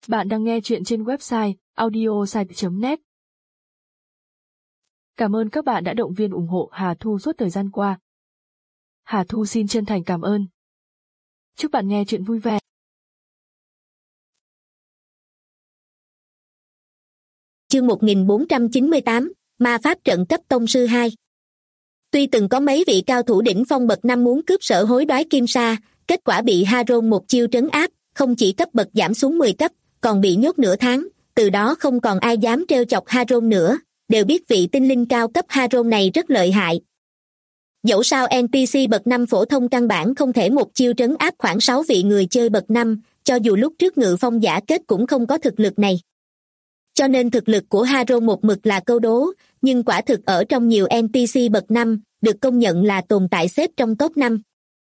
Bạn đang nghe chuyện trên website audiosite.net. Cảm ơn các bạn đã động viên ủng hộ Hà Thu suốt thời gian qua. Hà Thu xin chân thành cảm ơn. Chúc bạn nghe chuyện vui vẻ. Chương 1498, Ma Pháp Trận cấp Tông Sư 2. Tuy từng có mấy vị cao thủ đỉnh phong bậc 5 muốn cướp sở hối đoái kim sa, kết quả bị Haron một chiêu trấn áp, không chỉ cấp bậc giảm xuống 10 cấp, còn bị nhốt nửa tháng, từ đó không còn ai dám trêu chọc Haron nữa, đều biết vị tinh linh cao cấp Haron này rất lợi hại. Dẫu sao NPC bậc 5 phổ thông căn bản không thể một chiêu trấn áp khoảng 6 vị người chơi bậc 5, cho dù lúc trước Ngự Phong giả kết cũng không có thực lực này. Cho nên thực lực của Haron một mực là câu đố, nhưng quả thực ở trong nhiều NPC bậc 5, được công nhận là tồn tại xếp trong top 5.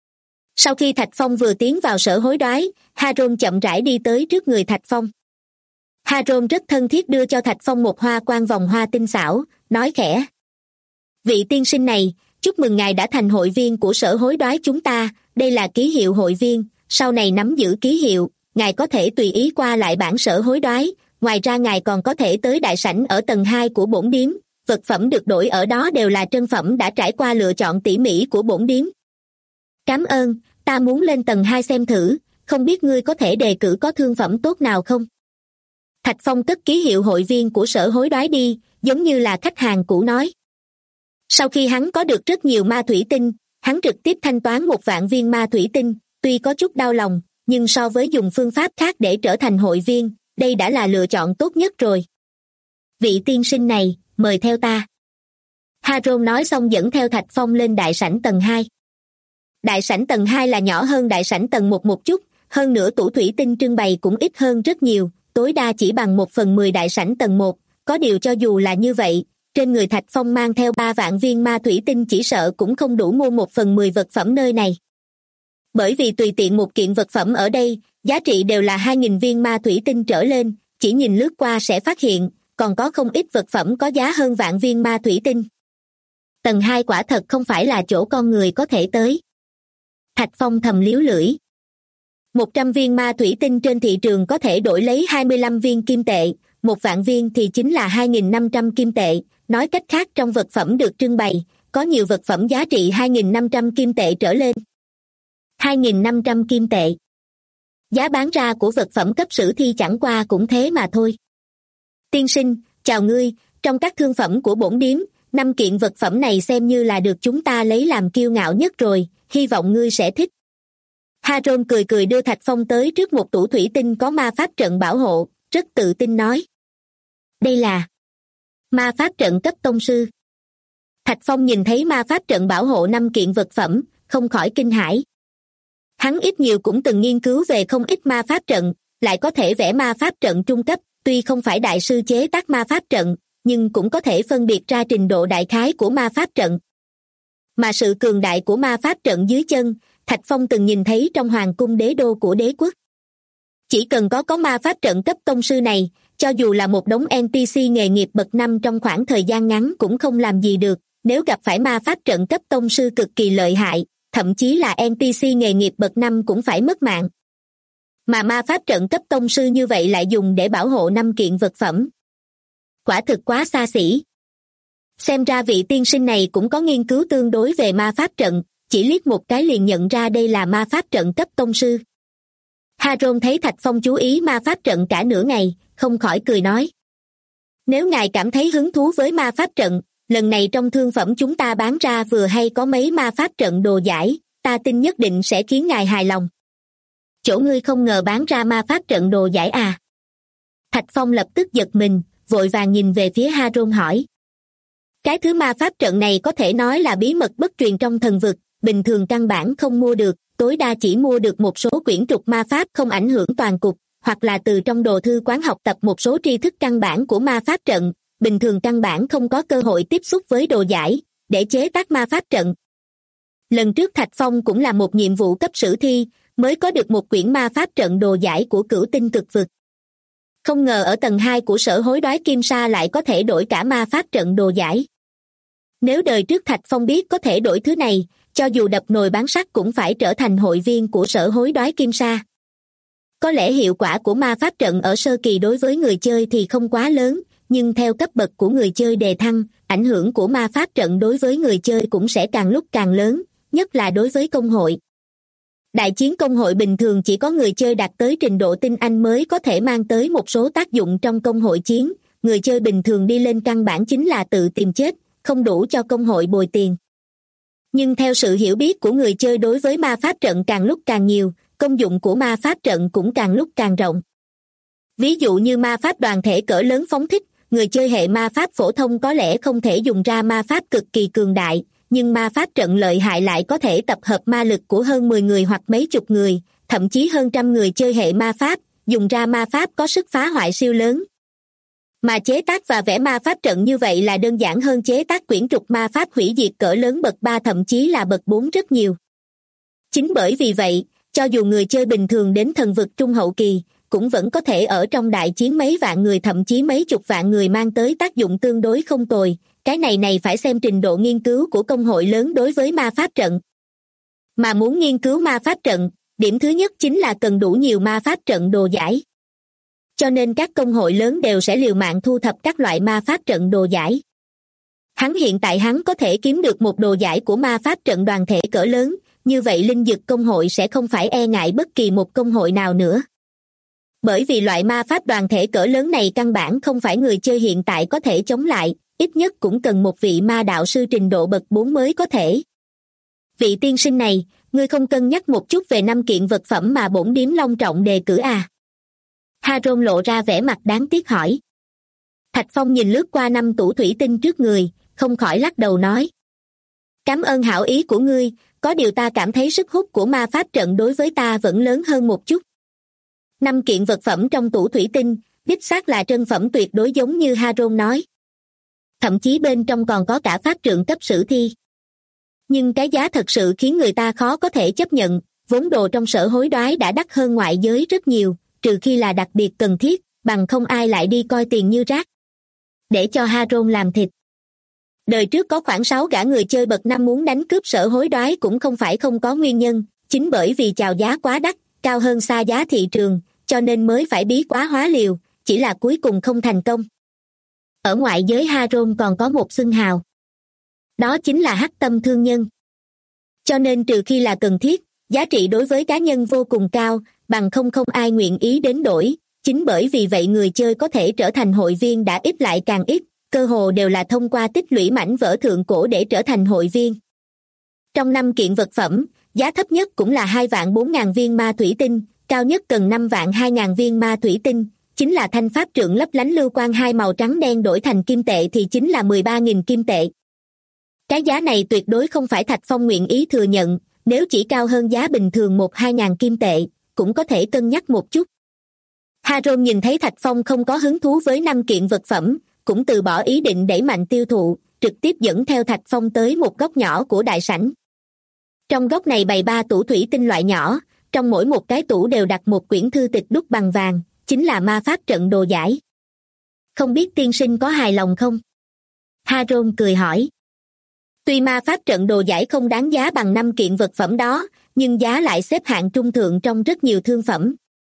Sau khi Thạch Phong vừa tiến vào sở hối đoái, Haron chậm rãi đi tới trước người Thạch Phong. Haron rất thân thiết đưa cho Thạch Phong một hoa quan vòng hoa tinh xảo, nói khẽ: "Vị tiên sinh này, chúc mừng ngài đã thành hội viên của sở hối đoái chúng ta, đây là ký hiệu hội viên, sau này nắm giữ ký hiệu, ngài có thể tùy ý qua lại bản sở hối đoái, ngoài ra ngài còn có thể tới đại sảnh ở tầng 2 của bổn điếm, vật phẩm được đổi ở đó đều là trân phẩm đã trải qua lựa chọn tỉ mỉ của bổn điếm." "Cảm ơn, ta muốn lên tầng 2 xem thử, không biết ngươi có thể đề cử có thương phẩm tốt nào không?" Thạch Phong cất ký hiệu hội viên của sở hối đoái đi, giống như là khách hàng cũ nói. Sau khi hắn có được rất nhiều ma thủy tinh, hắn trực tiếp thanh toán 1.000 viên ma thủy tinh, tuy có chút đau lòng, nhưng so với dùng phương pháp khác để trở thành hội viên, đây đã là lựa chọn tốt nhất rồi. "Vị tiên sinh này, mời theo ta." Haron nói xong dẫn theo Thạch Phong lên đại sảnh tầng 2. Đại sảnh tầng 2 là nhỏ hơn đại sảnh tầng 1 một chút, hơn nữa tủ thủy tinh trưng bày cũng ít hơn rất nhiều, tối đa chỉ bằng 1/10 đại sảnh tầng 1, có điều cho dù là như vậy, trên người Thạch Phong mang theo 3 vạn viên ma thủy tinh chỉ sợ cũng không đủ mua 1/10 vật phẩm nơi này. Bởi vì tùy tiện một kiện vật phẩm ở đây, giá trị đều là 2.000 viên ma thủy tinh trở lên, chỉ nhìn lướt qua sẽ phát hiện, còn có không ít vật phẩm có giá hơn vạn viên ma thủy tinh. Tầng 2 quả thật không phải là chỗ con người có thể tới. Thạch Phong thầm liếu lưỡi. 100 viên ma thủy tinh trên thị trường có thể đổi lấy 25 viên kim tệ, 1.000 viên thì chính là 2.500 kim tệ, nói cách khác trong vật phẩm được trưng bày, có nhiều vật phẩm giá trị 2.500 kim tệ trở lên. 2.500 kim tệ. Giá bán ra của vật phẩm cấp sử thi chẳng qua cũng thế mà thôi. "Tiên sinh, chào ngươi, trong các thương phẩm của bổn điếm, 5 kiện vật phẩm này xem như là được chúng ta lấy làm kiêu ngạo nhất rồi, hy vọng ngươi sẽ thích." Haron cười cười đưa Thạch Phong tới trước một tủ thủy tinh có ma pháp trận bảo hộ, rất tự tin nói: "Đây là ma pháp trận cấp tông sư." Thạch Phong nhìn thấy ma pháp trận bảo hộ 5 kiện vật phẩm, không khỏi kinh hãi. Hắn ít nhiều cũng từng nghiên cứu về không ít ma pháp trận, lại có thể vẽ ma pháp trận trung cấp, tuy không phải đại sư chế tác ma pháp trận, nhưng cũng có thể phân biệt ra trình độ đại khái của ma pháp trận. Mà sự cường đại của ma pháp trận dưới chân, Thạch Phong từng nhìn thấy trong hoàng cung đế đô của đế quốc. Chỉ cần có ma pháp trận cấp tông sư này, cho dù là một đống NPC nghề nghiệp bậc 5 trong khoảng thời gian ngắn cũng không làm gì được, nếu gặp phải ma pháp trận cấp tông sư cực kỳ lợi hại, thậm chí là NPC nghề nghiệp bậc 5 cũng phải mất mạng. Mà ma pháp trận cấp tông sư như vậy lại dùng để bảo hộ 5 kiện vật phẩm. Quả thực quá xa xỉ. Xem ra vị tiên sinh này cũng có nghiên cứu tương đối về ma pháp trận, chỉ liếc một cái liền nhận ra đây là ma pháp trận cấp tông sư. Haron thấy Thạch Phong chú ý ma pháp trận cả nửa ngày, không khỏi cười nói: "Nếu ngài cảm thấy hứng thú với ma pháp trận, lần này trong thương phẩm chúng ta bán ra vừa hay có mấy ma pháp trận đồ giải, ta tin nhất định sẽ khiến ngài hài lòng." "Chỗ ngươi không ngờ bán ra ma pháp trận đồ giải à?" Thạch Phong lập tức giật mình, vội vàng nhìn về phía Haron hỏi: "Cái thứ ma pháp trận này có thể nói là bí mật bất truyền trong thần vực, bình thường căn bản không mua được, tối đa chỉ mua được một số quyển trục ma pháp không ảnh hưởng toàn cục, hoặc là từ trong đồ thư quán học tập một số tri thức căn bản của ma pháp trận, bình thường căn bản không có cơ hội tiếp xúc với đồ giải, để chế tác ma pháp trận." Lần trước Thạch Phong cũng là một nhiệm vụ cấp sử thi, mới có được một quyển ma pháp trận đồ giải của Cửu Tinh Cực Vực. Không ngờ ở tầng 2 của sở hối đoái kim sa lại có thể đổi cả ma pháp trận đồ giải. Nếu đời trước Thạch Phong biết có thể đổi thứ này, cho dù đập nồi bán sắt cũng phải trở thành hội viên của sở hối đoái kim sa. Có lẽ hiệu quả của ma pháp trận ở sơ kỳ đối với người chơi thì không quá lớn, nhưng theo cấp bậc của người chơi đề thăng, ảnh hưởng của ma pháp trận đối với người chơi cũng sẽ càng lúc càng lớn, nhất là đối với công hội. Đại chiến công hội bình thường chỉ có người chơi đạt tới trình độ tinh anh mới có thể mang tới một số tác dụng trong công hội chiến, người chơi bình thường đi lên căn bản chính là tự tìm chết, không đủ cho công hội bồi tiền. Nhưng theo sự hiểu biết của người chơi đối với ma pháp trận càng lúc càng nhiều, công dụng của ma pháp trận cũng càng lúc càng rộng. Ví dụ như ma pháp đoàn thể cỡ lớn phóng thích, người chơi hệ ma pháp phổ thông có lẽ không thể dùng ra ma pháp cực kỳ cường đại, nhưng ma pháp trận lợi hại lại có thể tập hợp ma lực của hơn 10 người hoặc mấy chục người, thậm chí hơn trăm người chơi hệ ma pháp, dùng ra ma pháp có sức phá hoại siêu lớn. Mà chế tác và vẽ ma pháp trận như vậy là đơn giản hơn chế tác quyển trục ma pháp hủy diệt cỡ lớn bậc 3 thậm chí là bậc 4 rất nhiều. Chính bởi vì vậy, cho dù người chơi bình thường đến thần vực trung hậu kỳ, cũng vẫn có thể ở trong đại chiến mấy vạn người thậm chí mấy chục vạn người mang tới tác dụng tương đối không tồi. Cái này phải xem trình độ nghiên cứu của công hội lớn đối với ma pháp trận. Mà muốn nghiên cứu ma pháp trận, điểm thứ nhất chính là cần đủ nhiều ma pháp trận đồ giải. Cho nên các công hội lớn đều sẽ liều mạng thu thập các loại ma pháp trận đồ giải. Hiện tại hắn có thể kiếm được một đồ giải của ma pháp trận đoàn thể cỡ lớn, như vậy linh dực công hội sẽ không phải e ngại bất kỳ một công hội nào nữa. Bởi vì loại ma pháp đoàn thể cỡ lớn này căn bản không phải người chơi hiện tại có thể chống lại, ít nhất cũng cần một vị ma đạo sư trình độ bậc 4 mới có thể. Vị tiên sinh này, ngươi không cân nhắc một chút về 5 kiện vật phẩm mà bổn điếm long trọng đề cử à? Haron lộ ra vẻ mặt đáng tiếc hỏi. Thạch Phong nhìn lướt qua 5 tủ thủy tinh trước người, không khỏi lắc đầu nói. Cảm ơn hảo ý của ngươi, có điều ta cảm thấy sức hút của ma pháp trận đối với ta vẫn lớn hơn một chút. 5 kiện vật phẩm trong tủ thủy tinh, đích xác là trân phẩm tuyệt đối giống như Haron nói. Thậm chí bên trong còn có cả pháp trượng cấp sử thi. Nhưng cái giá thật sự khiến người ta khó có thể chấp nhận, vốn đồ trong sở hối đoái đã đắt hơn ngoại giới rất nhiều, trừ khi là đặc biệt cần thiết, bằng không ai lại đi coi tiền như rác. Để cho Haron làm thịt. Đời trước có khoảng 6 gã người chơi bậc 5 muốn đánh cướp sở hối đoái cũng không phải không có nguyên nhân, chính bởi vì chào giá quá đắt, cao hơn xa giá thị trường, cho nên mới phải bí quá hóa liều, chỉ là cuối cùng không thành công. Ở ngoại giới Haron còn có một xưng hào. Đó chính là hắc tâm thương nhân. Cho nên trừ khi là cần thiết, giá trị đối với cá nhân vô cùng cao, bằng không ai nguyện ý đến đổi. Chính bởi vì vậy người chơi có thể trở thành hội viên đã ít lại càng ít, cơ hồ đều là thông qua tích lũy mảnh vỡ thượng cổ để trở thành hội viên. Trong 5 kiện vật phẩm, giá thấp nhất cũng là 2.400.000 viên ma thủy tinh, cao nhất cần 5.200.000 viên ma thủy tinh, chính là thanh pháp trượng lấp lánh lưu quang 2 màu trắng đen đổi thành kim tệ thì chính là 13.000 kim tệ. Cái giá này tuyệt đối không phải Thạch Phong nguyện ý thừa nhận, nếu chỉ cao hơn giá bình thường 1-2 kim tệ, cũng có thể cân nhắc một chút. Haron nhìn thấy Thạch Phong không có hứng thú với 5 kiện vật phẩm, cũng từ bỏ ý định đẩy mạnh tiêu thụ, trực tiếp dẫn theo Thạch Phong tới một góc nhỏ của đại sảnh. Trong góc này bày 3 tủ thủy tinh loại nhỏ, trong mỗi một cái tủ đều đặt một quyển thư tịch đúc bằng vàng, chính là ma pháp trận đồ giải. Không biết tiên sinh có hài lòng không? Haron cười hỏi. Tuy ma pháp trận đồ giải không đáng giá bằng 5 kiện vật phẩm đó, nhưng giá lại xếp hạng trung thượng trong rất nhiều thương phẩm.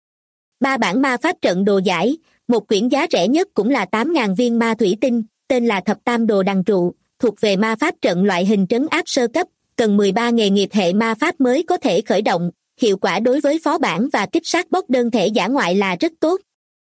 3 bản ma pháp trận đồ giải, một quyển giá rẻ nhất cũng là 8.000 viên ma thủy tinh, tên là Thập Tam Đồ Đằng Trụ, thuộc về ma pháp trận loại hình trấn áp sơ cấp, cần 13 nghề nghiệp hệ ma pháp mới có thể khởi động, hiệu quả đối với phó bản và kích sát boss đơn thể dã ngoại là rất tốt.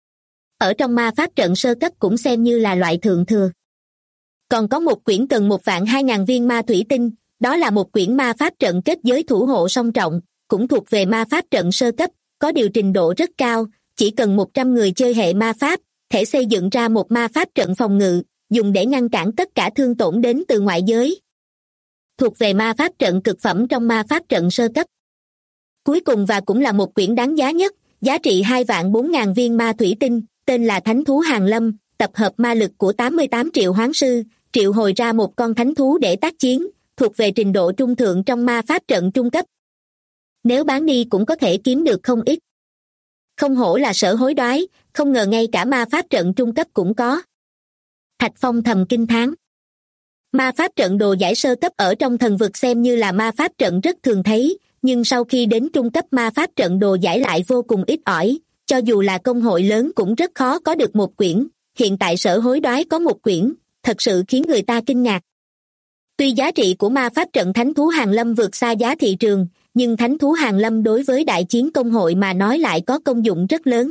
Ở trong ma pháp trận sơ cấp cũng xem như là loại thượng thừa. Còn có một quyển cần 1.200.000 viên ma thủy tinh, đó là một quyển ma pháp trận kết giới thủ hộ song trọng, cũng thuộc về ma pháp trận sơ cấp, có điều trình độ rất cao, chỉ cần 100 người chơi hệ ma pháp, thể xây dựng ra một ma pháp trận phòng ngự, dùng để ngăn cản tất cả thương tổn đến từ ngoại giới. Thuộc về ma pháp trận cực phẩm trong ma pháp trận sơ cấp. Cuối cùng và cũng là một quyển đáng giá nhất, giá trị 2.400.000 viên ma thủy tinh, tên là Thánh Thú Hàn Lâm, tập hợp ma lực của 88 triệu hoán sư, triệu hồi ra một con thánh thú để tác chiến, thuộc về trình độ trung thượng trong ma pháp trận trung cấp. Nếu bán đi cũng có thể kiếm được không ít. Không hổ là sở hối đoái, không ngờ ngay cả ma pháp trận trung cấp cũng có. Thạch Phong thầm kinh thán. Ma pháp trận đồ giải sơ cấp ở trong thần vực xem như là ma pháp trận rất thường thấy, nhưng sau khi đến trung cấp ma pháp trận đồ giải lại vô cùng ít ỏi, cho dù là công hội lớn cũng rất khó có được một quyển, hiện tại Sở Hối Đoái có một quyển, thật sự khiến người ta kinh ngạc. Tuy giá trị của ma pháp trận Thánh thú Hàn Lâm vượt xa giá thị trường, nhưng Thánh thú Hàn Lâm đối với đại chiến công hội mà nói lại có công dụng rất lớn.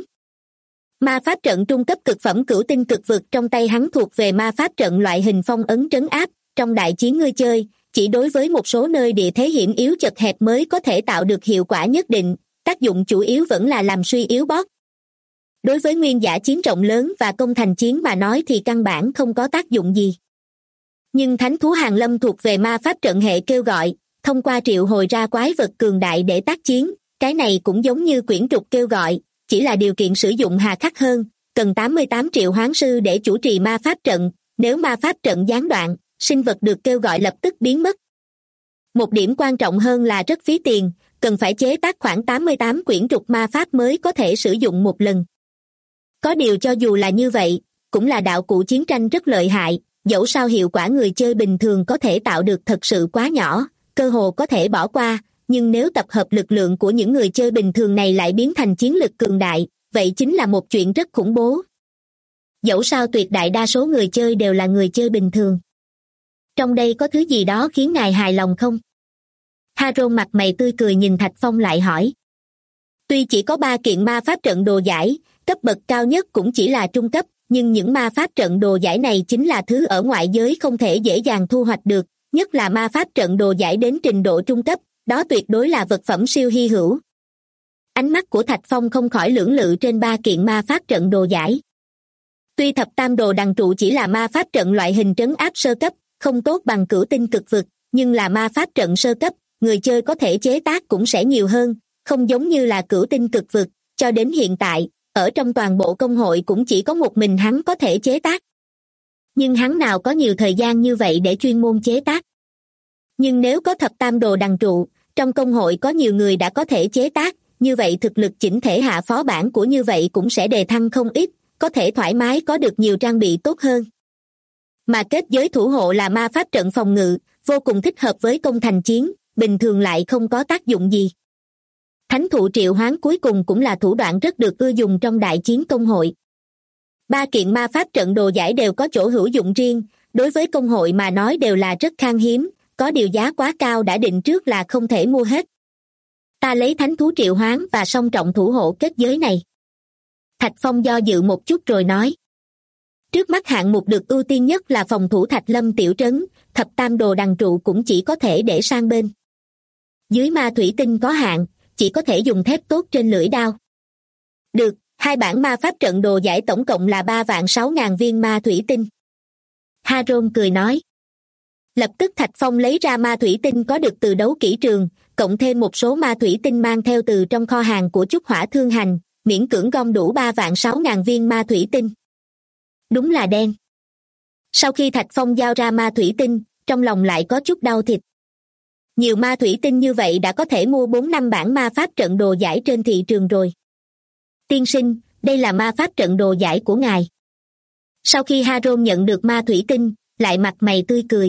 Ma pháp trận trung cấp cực phẩm cửu tinh cực vực trong tay hắn thuộc về ma pháp trận loại hình phong ấn trấn áp, trong đại chiến ngươi chơi, chỉ đối với một số nơi địa thế hiểm yếu chật hẹp mới có thể tạo được hiệu quả nhất định, tác dụng chủ yếu vẫn là làm suy yếu boss. Đối với nguyên giả chiến rộng lớn và công thành chiến mà nói thì căn bản không có tác dụng gì. Nhưng Thánh thú Hàn Lâm thuộc về ma pháp trận hệ kêu gọi, thông qua triệu hồi ra quái vật cường đại để tác chiến, cái này cũng giống như quyển trục kêu gọi, chỉ là điều kiện sử dụng hà khắc hơn, cần 88 triệu hoán sư để chủ trì ma pháp trận, nếu ma pháp trận gián đoạn, sinh vật được kêu gọi lập tức biến mất. Một điểm quan trọng hơn là rất phí tiền, cần phải chế tác khoảng 88 quyển trục ma pháp mới có thể sử dụng một lần. Có điều cho dù là như vậy, cũng là đạo cụ chiến tranh rất lợi hại, dẫu sao hiệu quả người chơi bình thường có thể tạo được thật sự quá nhỏ, cơ hồ có thể bỏ qua, nhưng nếu tập hợp lực lượng của những người chơi bình thường này lại biến thành chiến lực cường đại, vậy chính là một chuyện rất khủng bố. Dẫu sao tuyệt đại đa số người chơi đều là người chơi bình thường. Trong đây có thứ gì đó khiến ngài hài lòng không? Haron mặt mày tươi cười nhìn Thạch Phong lại hỏi. Tuy chỉ có 3 kiện ma pháp trận đồ giải, cấp bậc cao nhất cũng chỉ là trung cấp, nhưng những ma pháp trận đồ giải này chính là thứ ở ngoại giới không thể dễ dàng thu hoạch được, nhất là ma pháp trận đồ giải đến trình độ trung cấp, đó tuyệt đối là vật phẩm siêu hy hữu. Ánh mắt của Thạch Phong không khỏi lưỡng lự trên 3 kiện ma pháp trận đồ giải. Tuy thập tam đồ đằng trụ chỉ là ma pháp trận loại hình trấn áp sơ cấp, không tốt bằng cửu tinh cực vực, nhưng là ma pháp trận sơ cấp, người chơi có thể chế tác cũng sẽ nhiều hơn, không giống như là cửu tinh cực vực, cho đến hiện tại, ở trong toàn bộ công hội cũng chỉ có một mình hắn có thể chế tác. Nhưng hắn nào có nhiều thời gian như vậy để chuyên môn chế tác. Nhưng nếu có thập tam đồ đằng trụ, trong công hội có nhiều người đã có thể chế tác, như vậy thực lực chỉnh thể hạ phó bản của như vậy cũng sẽ đề thăng không ít, có thể thoải mái có được nhiều trang bị tốt hơn. Mà kết giới thủ hộ là ma pháp trận phòng ngự, vô cùng thích hợp với công thành chiến, bình thường lại không có tác dụng gì. Thánh thụ triệu hoán cuối cùng cũng là thủ đoạn rất được ưa dùng trong đại chiến công hội. 3 kiện ma pháp trận đồ giải đều có chỗ hữu dụng riêng, đối với công hội mà nói đều là rất khan hiếm, có điều giá quá cao đã định trước là không thể mua hết. Ta lấy thánh thú triệu hoán và song trọng thủ hộ kết giới này. Thạch Phong do dự một chút rồi nói. Trước mắt hạng mục được ưu tiên nhất là phòng thủ Thạch Lâm tiểu trấn, thập tam đồ đằng trụ cũng chỉ có thể để sang bên. Dưới ma thủy tinh có hạn, chỉ có thể dùng thép tốt trên lưỡi đao. Được, 2 bản ma pháp trận đồ giải tổng cộng là 3.600.000 viên ma thủy tinh. Haron cười nói. Lập tức Thạch Phong lấy ra ma thủy tinh có được từ đấu kỹ trường, cộng thêm một số ma thủy tinh mang theo từ trong kho hàng của Chúc Hỏa Thương Hành, miễn cưỡng gom đủ 3.600.000 viên ma thủy tinh. Đúng là đen. Sau khi Thạch Phong giao ra ma thủy tinh, trong lòng lại có chút đau thịt. Nhiều ma thủy tinh như vậy đã có thể mua 4-5 bản ma pháp trận đồ giải trên thị trường rồi. Tiên sinh, đây là ma pháp trận đồ giải của ngài. Sau khi Haron nhận được ma thủy tinh, lại mặt mày tươi cười.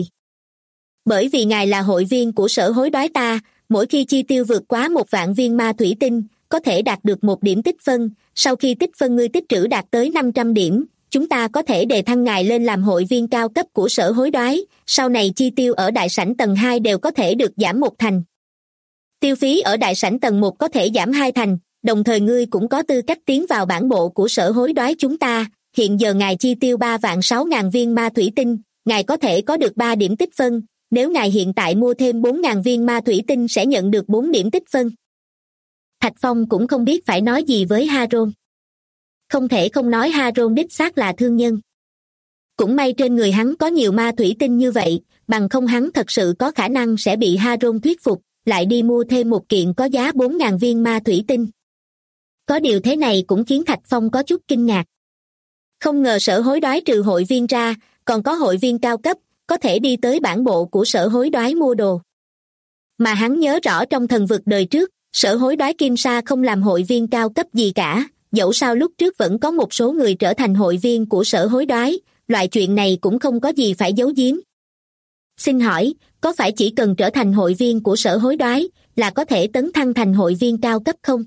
Bởi vì ngài là hội viên của sở hối đoái ta, mỗi khi chi tiêu vượt quá 1.000.000 viên ma thủy tinh, có thể đạt được 1 điểm tích phân, sau khi tích phân ngươi tích trữ đạt tới 500 điểm, chúng ta có thể đề thăng ngài lên làm hội viên cao cấp của sở hối đoái, sau này chi tiêu ở đại sảnh tầng 2 đều có thể được giảm 1 thành. Tiêu phí ở đại sảnh tầng 1 có thể giảm 2 thành, đồng thời ngươi cũng có tư cách tiến vào bản bộ của sở hối đoái chúng ta, hiện giờ ngài chi tiêu 3.600.000 viên ma thủy tinh, ngài có thể có được 3 điểm tích phân, nếu ngài hiện tại mua thêm 4.000 viên ma thủy tinh sẽ nhận được 4 điểm tích phân. Thạch Phong cũng không biết phải nói gì với Haron. Không thể không nói Haron đích xác là thương nhân. Cũng may trên người hắn có nhiều ma thủy tinh như vậy, bằng không hắn thật sự có khả năng sẽ bị Haron thuyết phục, lại đi mua thêm một kiện có giá 4.000 viên ma thủy tinh. Có điều thế này cũng khiến Thạch Phong có chút kinh ngạc. Không ngờ sở hối đoái trừ hội viên ra, còn có hội viên cao cấp, có thể đi tới bản bộ của sở hối đoái mua đồ. Mà hắn nhớ rõ trong thần vực đời trước, sở hối đoái Kim Sa không làm hội viên cao cấp gì cả, dẫu sao lúc trước vẫn có một số người trở thành hội viên của sở hối đoái, loại chuyện này cũng không có gì phải giấu giếm. Xin hỏi, có phải chỉ cần trở thành hội viên của sở hối đoái, là có thể tấn thăng thành hội viên cao cấp không?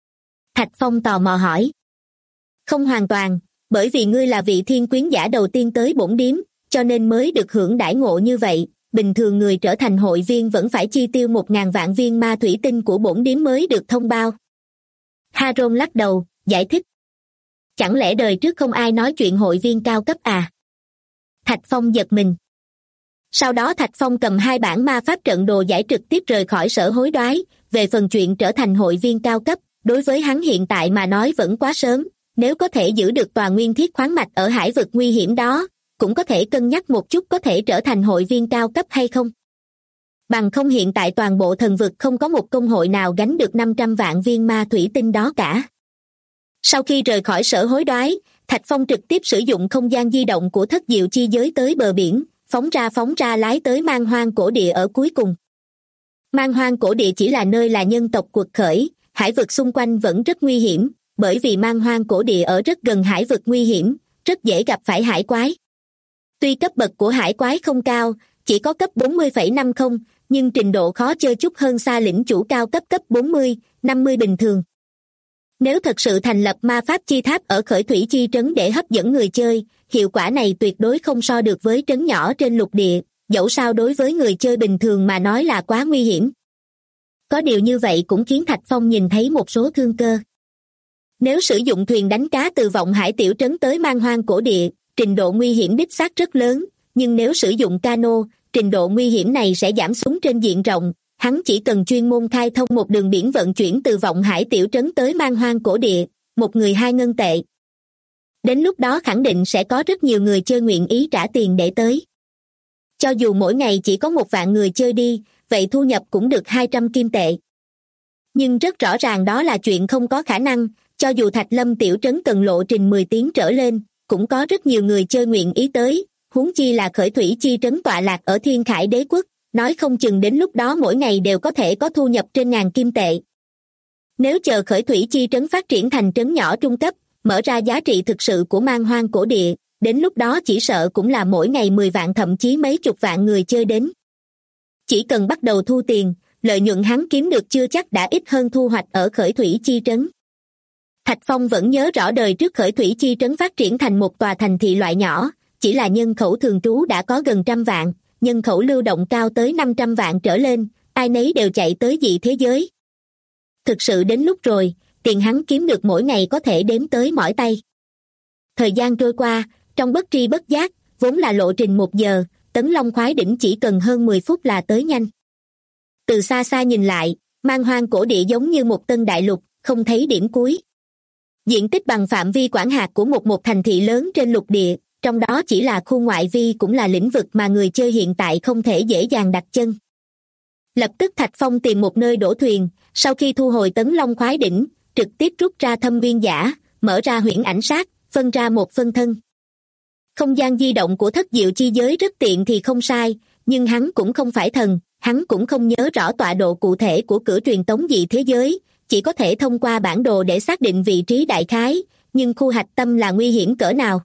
Thạch Phong tò mò hỏi. Không hoàn toàn, bởi vì ngươi là vị thiên quyến giả đầu tiên tới bổn điếm, cho nên mới được hưởng đãi ngộ như vậy. Bình thường người trở thành hội viên vẫn phải chi tiêu 1.000 vạn viên ma thủy tinh của bổn điếm mới được thông bao. Haron lắc đầu, giải thích. Chẳng lẽ đời trước không ai nói chuyện hội viên cao cấp à? Thạch Phong giật mình. Sau đó Thạch Phong cầm 2 bản ma pháp trận đồ giải trực tiếp rời khỏi sở hối đoái. Về phần chuyện trở thành hội viên cao cấp, đối với hắn hiện tại mà nói vẫn quá sớm. Nếu có thể giữ được tòa nguyên thiết khoáng mạch ở hải vực nguy hiểm đó, cũng có thể cân nhắc một chút có thể trở thành hội viên cao cấp hay không. Bằng không hiện tại toàn bộ thần vực không có một công hội nào gánh được 500 vạn viên ma thủy tinh đó cả. Sau khi rời khỏi sở hối đoái, Thạch Phong trực tiếp sử dụng không gian di động của thất diệu chi giới tới bờ biển, phóng ra lái tới man hoang cổ địa ở cuối cùng. Man hoang cổ địa chỉ là nơi là nhân tộc quật khởi, hải vực xung quanh vẫn rất nguy hiểm, bởi vì man hoang cổ địa ở rất gần hải vực nguy hiểm, rất dễ gặp phải hải quái. Tuy cấp bậc của hải quái không cao, chỉ có cấp 40,50, nhưng trình độ khó chơi chút hơn xa lĩnh chủ cao cấp 40, 50 bình thường. Nếu thật sự thành lập ma pháp chi tháp ở khởi thủy chi trấn để hấp dẫn người chơi, hiệu quả này tuyệt đối không so được với trấn nhỏ trên lục địa, dẫu sao đối với người chơi bình thường mà nói là quá nguy hiểm. Có điều như vậy cũng khiến Thạch Phong nhìn thấy một số thương cơ. Nếu sử dụng thuyền đánh cá từ vọng hải tiểu trấn tới man hoang cổ địa, trình độ nguy hiểm đích xác rất lớn, nhưng nếu sử dụng cano, trình độ nguy hiểm này sẽ giảm xuống trên diện rộng. Hắn chỉ cần chuyên môn khai thông một đường biển vận chuyển từ vọng hải tiểu trấn tới man hoang cổ địa, một người 2 ngân tệ. Đến lúc đó khẳng định sẽ có rất nhiều người chơi nguyện ý trả tiền để tới. Cho dù mỗi ngày chỉ có 1 vạn người chơi đi, vậy thu nhập cũng được 200 kim tệ. Nhưng rất rõ ràng đó là chuyện không có khả năng, cho dù Thạch Lâm tiểu trấn cần lộ trình 10 tiếng trở lên, cũng có rất nhiều người chơi nguyện ý tới, huống chi là khởi thủy chi trấn tọa lạc ở Thiên Khải Đế quốc, nói không chừng đến lúc đó mỗi ngày đều có thể có thu nhập trên ngàn kim tệ. Nếu chờ khởi thủy chi trấn phát triển thành trấn nhỏ trung cấp, mở ra giá trị thực sự của man hoang cổ địa, đến lúc đó chỉ sợ cũng là mỗi ngày 10 vạn thậm chí mấy chục vạn người chơi đến. Chỉ cần bắt đầu thu tiền, lợi nhuận hắn kiếm được chưa chắc đã ít hơn thu hoạch ở khởi thủy chi trấn. Thạch Phong vẫn nhớ rõ đời trước khởi thủy chi trấn phát triển thành một tòa thành thị loại nhỏ, chỉ là nhân khẩu thường trú đã có gần 100 vạn, nhân khẩu lưu động cao tới 500 vạn trở lên, ai nấy đều chạy tới dị thế giới. Thực sự đến lúc rồi, tiền hắn kiếm được mỗi ngày có thể đếm tới mỏi tay. Thời gian trôi qua, trong bất tri bất giác, vốn là lộ trình 1 giờ, Tấn Long khoái đỉnh chỉ cần hơn 10 phút là tới nhanh. Từ xa xa nhìn lại, man hoang cổ địa giống như một tân đại lục, không thấy điểm cuối. Diện tích bằng phạm vi quản hạt của một thành thị lớn trên lục địa, trong đó chỉ là khu ngoại vi cũng là lĩnh vực mà người chơi hiện tại không thể dễ dàng đặt chân. Lập tức Thạch Phong tìm một nơi đổ thuyền, sau khi thu hồi Tấn Long khoái đỉnh, trực tiếp rút ra thâm viên giả, mở ra huyễn ảnh sát, phân ra một phân thân. Không gian di động của thất diệu chi giới rất tiện thì không sai, nhưng hắn cũng không phải thần, hắn cũng không nhớ rõ tọa độ cụ thể của cửa truyền tống dị thế giới, chỉ có thể thông qua bản đồ để xác định vị trí đại khái, nhưng khu hạch tâm là nguy hiểm cỡ nào.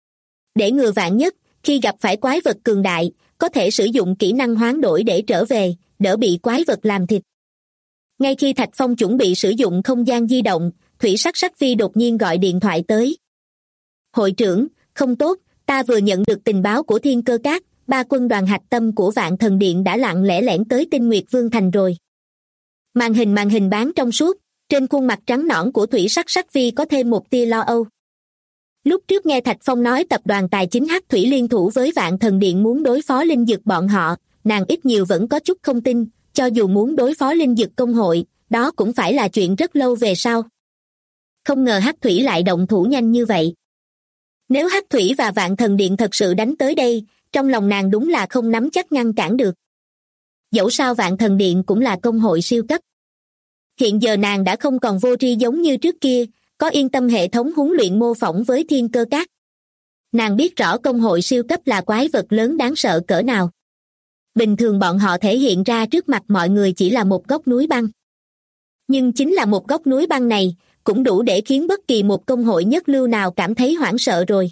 Để ngừa vạn nhất, khi gặp phải quái vật cường đại, có thể sử dụng kỹ năng hoán đổi để trở về, đỡ bị quái vật làm thịt. Ngay khi Thạch Phong chuẩn bị sử dụng không gian di động, Thủy Sắc Sắc Phi đột nhiên gọi điện thoại tới. Hội trưởng, không tốt, ta vừa nhận được tình báo của Thiên Cơ Các, 3 quân đoàn hạch tâm của Vạn Thần Điện đã lặng lẽ lẻn tới Tinh Nguyệt Vương Thành rồi. Màn hình bán trong suốt, trên khuôn mặt trắng nõn của Thủy Sắc Sắc Phi có thêm một tia lo âu. Lúc trước nghe Thạch Phong nói tập đoàn tài chính Hắc Thủy liên thủ với Vạn Thần Điện muốn đối phó linh dược bọn họ, nàng ít nhiều vẫn có chút không tin, cho dù muốn đối phó linh dược công hội, đó cũng phải là chuyện rất lâu về sau. Không ngờ Hắc Thủy lại động thủ nhanh như vậy. Nếu Hắc Thủy và Vạn Thần Điện thật sự đánh tới đây, trong lòng nàng đúng là không nắm chắc ngăn cản được. Dẫu sao Vạn Thần Điện cũng là công hội siêu cấp. Hiện giờ nàng đã không còn vô tri giống như trước kia, có yên tâm hệ thống huấn luyện mô phỏng với Thiên Cơ Các. Nàng biết rõ công hội siêu cấp là quái vật lớn đáng sợ cỡ nào. Bình thường bọn họ thể hiện ra trước mặt mọi người chỉ là một góc núi băng. Nhưng chính là một góc núi băng này, cũng đủ để khiến bất kỳ một công hội nhất lưu nào cảm thấy hoảng sợ rồi.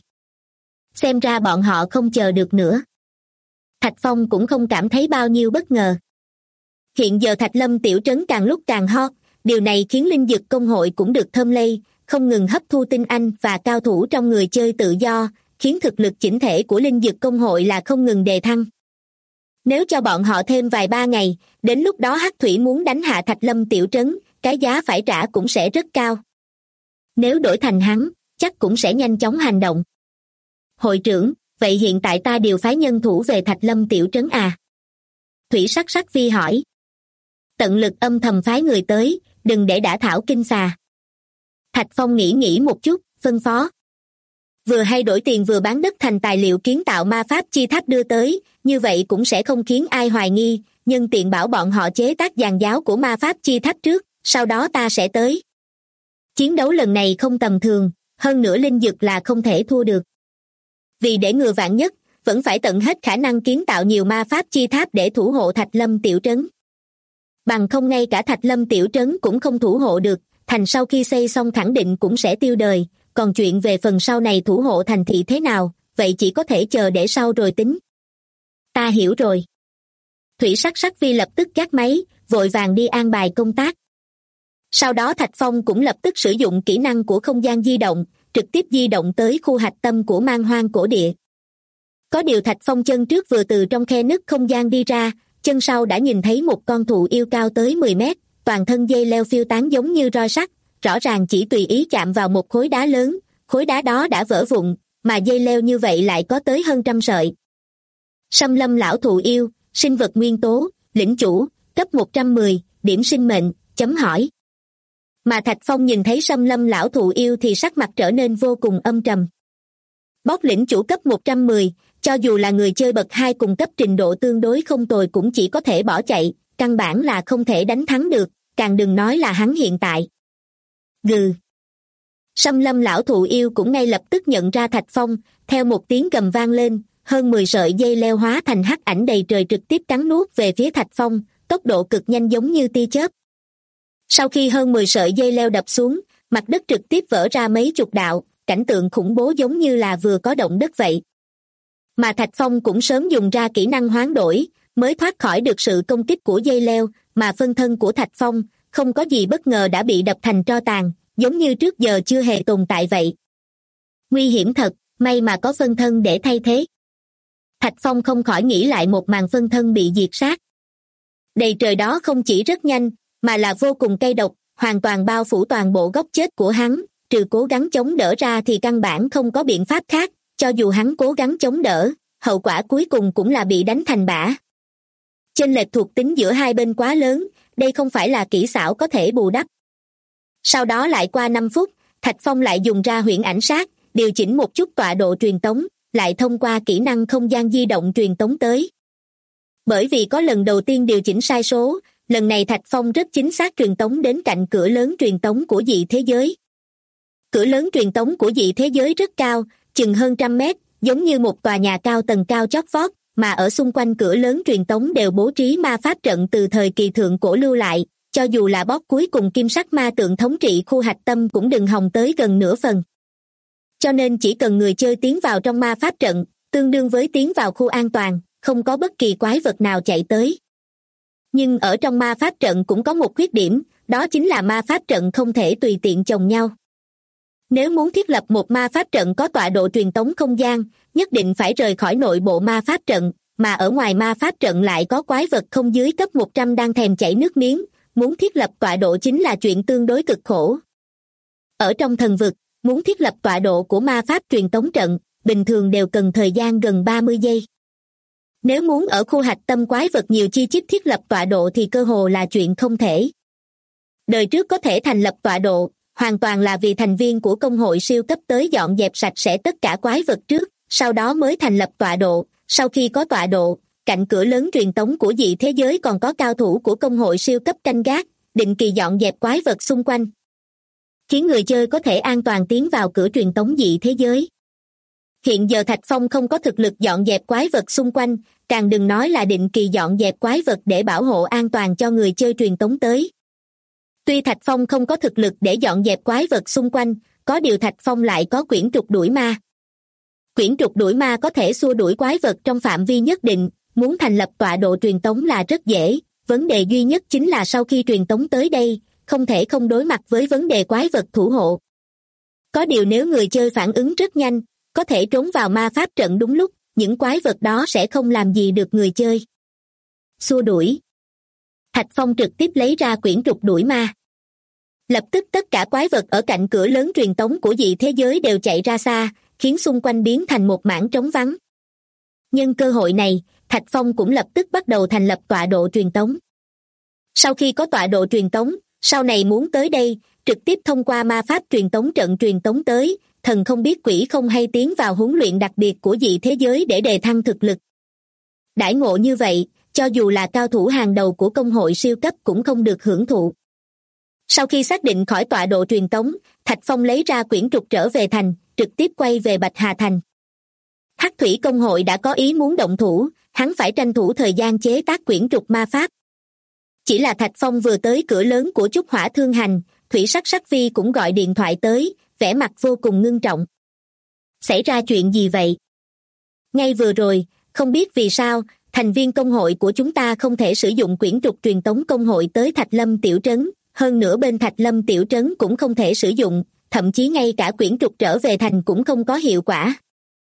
Xem ra bọn họ không chờ được nữa. Thạch Phong cũng không cảm thấy bao nhiêu bất ngờ. Hiện giờ Thạch Lâm tiểu trấn càng lúc càng hot, điều này khiến linh dược công hội cũng được thơm lây, không ngừng hấp thu tinh anh và cao thủ trong người chơi tự do, khiến thực lực chỉnh thể của linh dược công hội là không ngừng đề thăng. Nếu cho bọn họ thêm vài ba ngày, đến lúc đó Hắc Thủy muốn đánh hạ Thạch Lâm tiểu trấn, cái giá phải trả cũng sẽ rất cao. Nếu đổi thành hắn, chắc cũng sẽ nhanh chóng hành động. Hội trưởng, vậy hiện tại ta điều phái nhân thủ về Thạch Lâm tiểu trấn à? Thủy Sắc Sắc Phi hỏi. Tận lực âm thầm phái người tới, đừng để đả thảo kinh xà. Thạch Phong nghĩ một chút, phân phó. Vừa hay đổi tiền vừa bán đất thành tài liệu kiến tạo ma pháp chi tháp đưa tới, như vậy cũng sẽ không khiến ai hoài nghi, nhân tiện bảo bọn họ chế tác giàn giáo của ma pháp chi tháp trước, sau đó ta sẽ tới. Chiến đấu lần này không tầm thường, hơn nữa linh dược là không thể thua được. Vì để ngừa vạn nhất, vẫn phải tận hết khả năng kiến tạo nhiều ma pháp chi tháp để thủ hộ Thạch Lâm tiểu trấn. Bằng không ngay cả Thạch Lâm tiểu trấn cũng không thủ hộ được, thành sau khi xây xong khẳng định cũng sẽ tiêu đời, còn chuyện về phần sau này thủ hộ thành thị thế nào, vậy chỉ có thể chờ để sau rồi tính. Ta hiểu rồi. Thủy Sắc Sắc Vi lập tức gác máy, vội vàng đi an bài công tác. Sau đó Thạch Phong cũng lập tức sử dụng kỹ năng của không gian di động, trực tiếp di động tới khu hạch tâm của Man Hoang cổ địa. Có điều Thạch Phong chân trước vừa từ trong khe nứt không gian đi ra, chân sau đã nhìn thấy một con thụ yêu cao tới 10 mét, toàn thân dây leo phiêu tán giống như roi sắt, rõ ràng chỉ tùy ý chạm vào một khối đá lớn, khối đá đó đã vỡ vụn, mà dây leo như vậy lại có tới hơn trăm sợi. Sâm Lâm lão thụ yêu, sinh vật nguyên tố, lĩnh chủ, cấp 110, điểm sinh mệnh, chấm hỏi. Mà Thạch Phong nhìn thấy Sâm Lâm lão thụ yêu thì sắc mặt trở nên vô cùng âm trầm. Bóc lĩnh chủ cấp 110, cho dù là người chơi bậc 2 cùng cấp trình độ tương đối không tồi cũng chỉ có thể bỏ chạy, căn bản là không thể đánh thắng được, càng đừng nói là hắn hiện tại. Gừ. Sâm Lâm lão thụ yêu cũng ngay lập tức nhận ra Thạch Phong, theo một tiếng gầm vang lên, hơn 10 sợi dây leo hóa thành hắc ảnh đầy trời trực tiếp cắn nuốt về phía Thạch Phong, tốc độ cực nhanh giống như tia chớp. Sau khi hơn 10 sợi dây leo đập xuống, mặt đất trực tiếp vỡ ra mấy chục đạo, cảnh tượng khủng bố giống như là vừa có động đất vậy. Mà Thạch Phong cũng sớm dùng ra kỹ năng hoán đổi, mới thoát khỏi được sự công kích của dây leo, mà phân thân của Thạch Phong không có gì bất ngờ đã bị đập thành tro tàn, giống như trước giờ chưa hề tồn tại vậy. Nguy hiểm thật, may mà có phân thân để thay thế. Thạch Phong không khỏi nghĩ lại một màn phân thân bị diệt sát. Đầy trời đó không chỉ rất nhanh, mà là vô cùng cay độc, hoàn toàn bao phủ toàn bộ góc chết của hắn, trừ cố gắng chống đỡ ra thì căn bản không có biện pháp khác, cho dù hắn cố gắng chống đỡ, hậu quả cuối cùng cũng là bị đánh thành bã. Chênh lệch thuộc tính giữa hai bên quá lớn, đây không phải là kỹ xảo có thể bù đắp. Sau đó lại qua 5 phút, Thạch Phong lại dùng ra huyễn ảnh sát, điều chỉnh một chút tọa độ truyền tống, lại thông qua kỹ năng không gian di động truyền tống tới. Bởi vì có lần đầu tiên điều chỉnh sai số, lần này Thạch Phong rất chính xác truyền tống đến cạnh cửa lớn truyền tống của dị thế giới. Cửa lớn truyền tống của dị thế giới rất cao, chừng hơn 100 mét, giống như một tòa nhà cao tầng cao chót vót, mà ở xung quanh cửa lớn truyền tống đều bố trí ma pháp trận từ thời kỳ thượng cổ lưu lại, cho dù là boss cuối cùng kim sắc ma tượng thống trị khu hạch tâm cũng đừng hòng tới gần nửa phần. Cho nên chỉ cần người chơi tiến vào trong ma pháp trận, tương đương với tiến vào khu an toàn, không có bất kỳ quái vật nào chạy tới. Nhưng ở trong ma pháp trận cũng có một khuyết điểm, đó chính là ma pháp trận không thể tùy tiện chồng nhau. Nếu muốn thiết lập một ma pháp trận có tọa độ truyền tống không gian, nhất định phải rời khỏi nội bộ ma pháp trận, mà ở ngoài ma pháp trận lại có quái vật không dưới cấp 100 đang thèm chảy nước miếng, muốn thiết lập tọa độ chính là chuyện tương đối cực khổ. Ở trong thần vực, muốn thiết lập tọa độ của ma pháp truyền tống trận, bình thường đều cần thời gian gần 30 giây. Nếu muốn ở khu hạch tâm quái vật nhiều chi chít thiết lập tọa độ thì cơ hồ là chuyện không thể. Đời trước có thể thành lập tọa độ, hoàn toàn là vì thành viên của công hội siêu cấp tới dọn dẹp sạch sẽ tất cả quái vật trước, sau đó mới thành lập tọa độ. Sau khi có tọa độ, cạnh cửa lớn truyền tống của dị thế giới còn có cao thủ của công hội siêu cấp canh gác, định kỳ dọn dẹp quái vật xung quanh, khiến người chơi có thể an toàn tiến vào cửa truyền tống dị thế giới. Hiện giờ Thạch Phong không có thực lực dọn dẹp quái vật xung quanh, càng đừng nói là định kỳ dọn dẹp quái vật để bảo hộ an toàn cho người chơi truyền tống tới. Tuy Thạch Phong không có thực lực để dọn dẹp quái vật xung quanh, có điều Thạch Phong lại có quyển trục đuổi ma. Quyển trục đuổi ma có thể xua đuổi quái vật trong phạm vi nhất định, muốn thành lập tọa độ truyền tống là rất dễ, vấn đề duy nhất chính là sau khi truyền tống tới đây, không thể không đối mặt với vấn đề quái vật thủ hộ. Có điều nếu người chơi phản ứng rất nhanh, có thể trốn vào ma pháp trận đúng lúc, những quái vật đó sẽ không làm gì được người chơi. Xua đuổi. Thạch Phong trực tiếp lấy ra quyển trục đuổi ma. Lập tức tất cả quái vật ở cạnh cửa lớn truyền tống của dị thế giới đều chạy ra xa, khiến xung quanh biến thành một mảng trống vắng. Nhân cơ hội này, Thạch Phong cũng lập tức bắt đầu thành lập tọa độ truyền tống. Sau khi có tọa độ truyền tống, sau này muốn tới đây, trực tiếp thông qua ma pháp truyền tống trận truyền tống tới, thần không biết quỷ không hay tiến vào huấn luyện đặc biệt của dị thế giới để đề thăng thực lực. Đãi ngộ như vậy, cho dù là cao thủ hàng đầu của công hội siêu cấp cũng không được hưởng thụ. Sau khi xác định khỏi tọa độ truyền tống, Thạch Phong lấy ra quyển trục trở về thành, trực tiếp quay về Bạch Hà Thành. Hắc thủy công hội đã có ý muốn động thủ, hắn phải tranh thủ thời gian chế tác quyển trục ma pháp. Chỉ là Thạch Phong vừa tới cửa lớn của Trúc Hỏa Thương Hành, Thủy Sắc Sắc Vi cũng gọi điện thoại tới, vẻ mặt vô cùng ngưng trọng. Xảy ra chuyện gì vậy? Ngay vừa rồi, không biết vì sao, thành viên công hội của chúng ta không thể sử dụng quyển trục truyền tống công hội tới Thạch Lâm Tiểu Trấn, hơn nữa bên Thạch Lâm Tiểu Trấn cũng không thể sử dụng, thậm chí ngay cả quyển trục trở về thành cũng không có hiệu quả.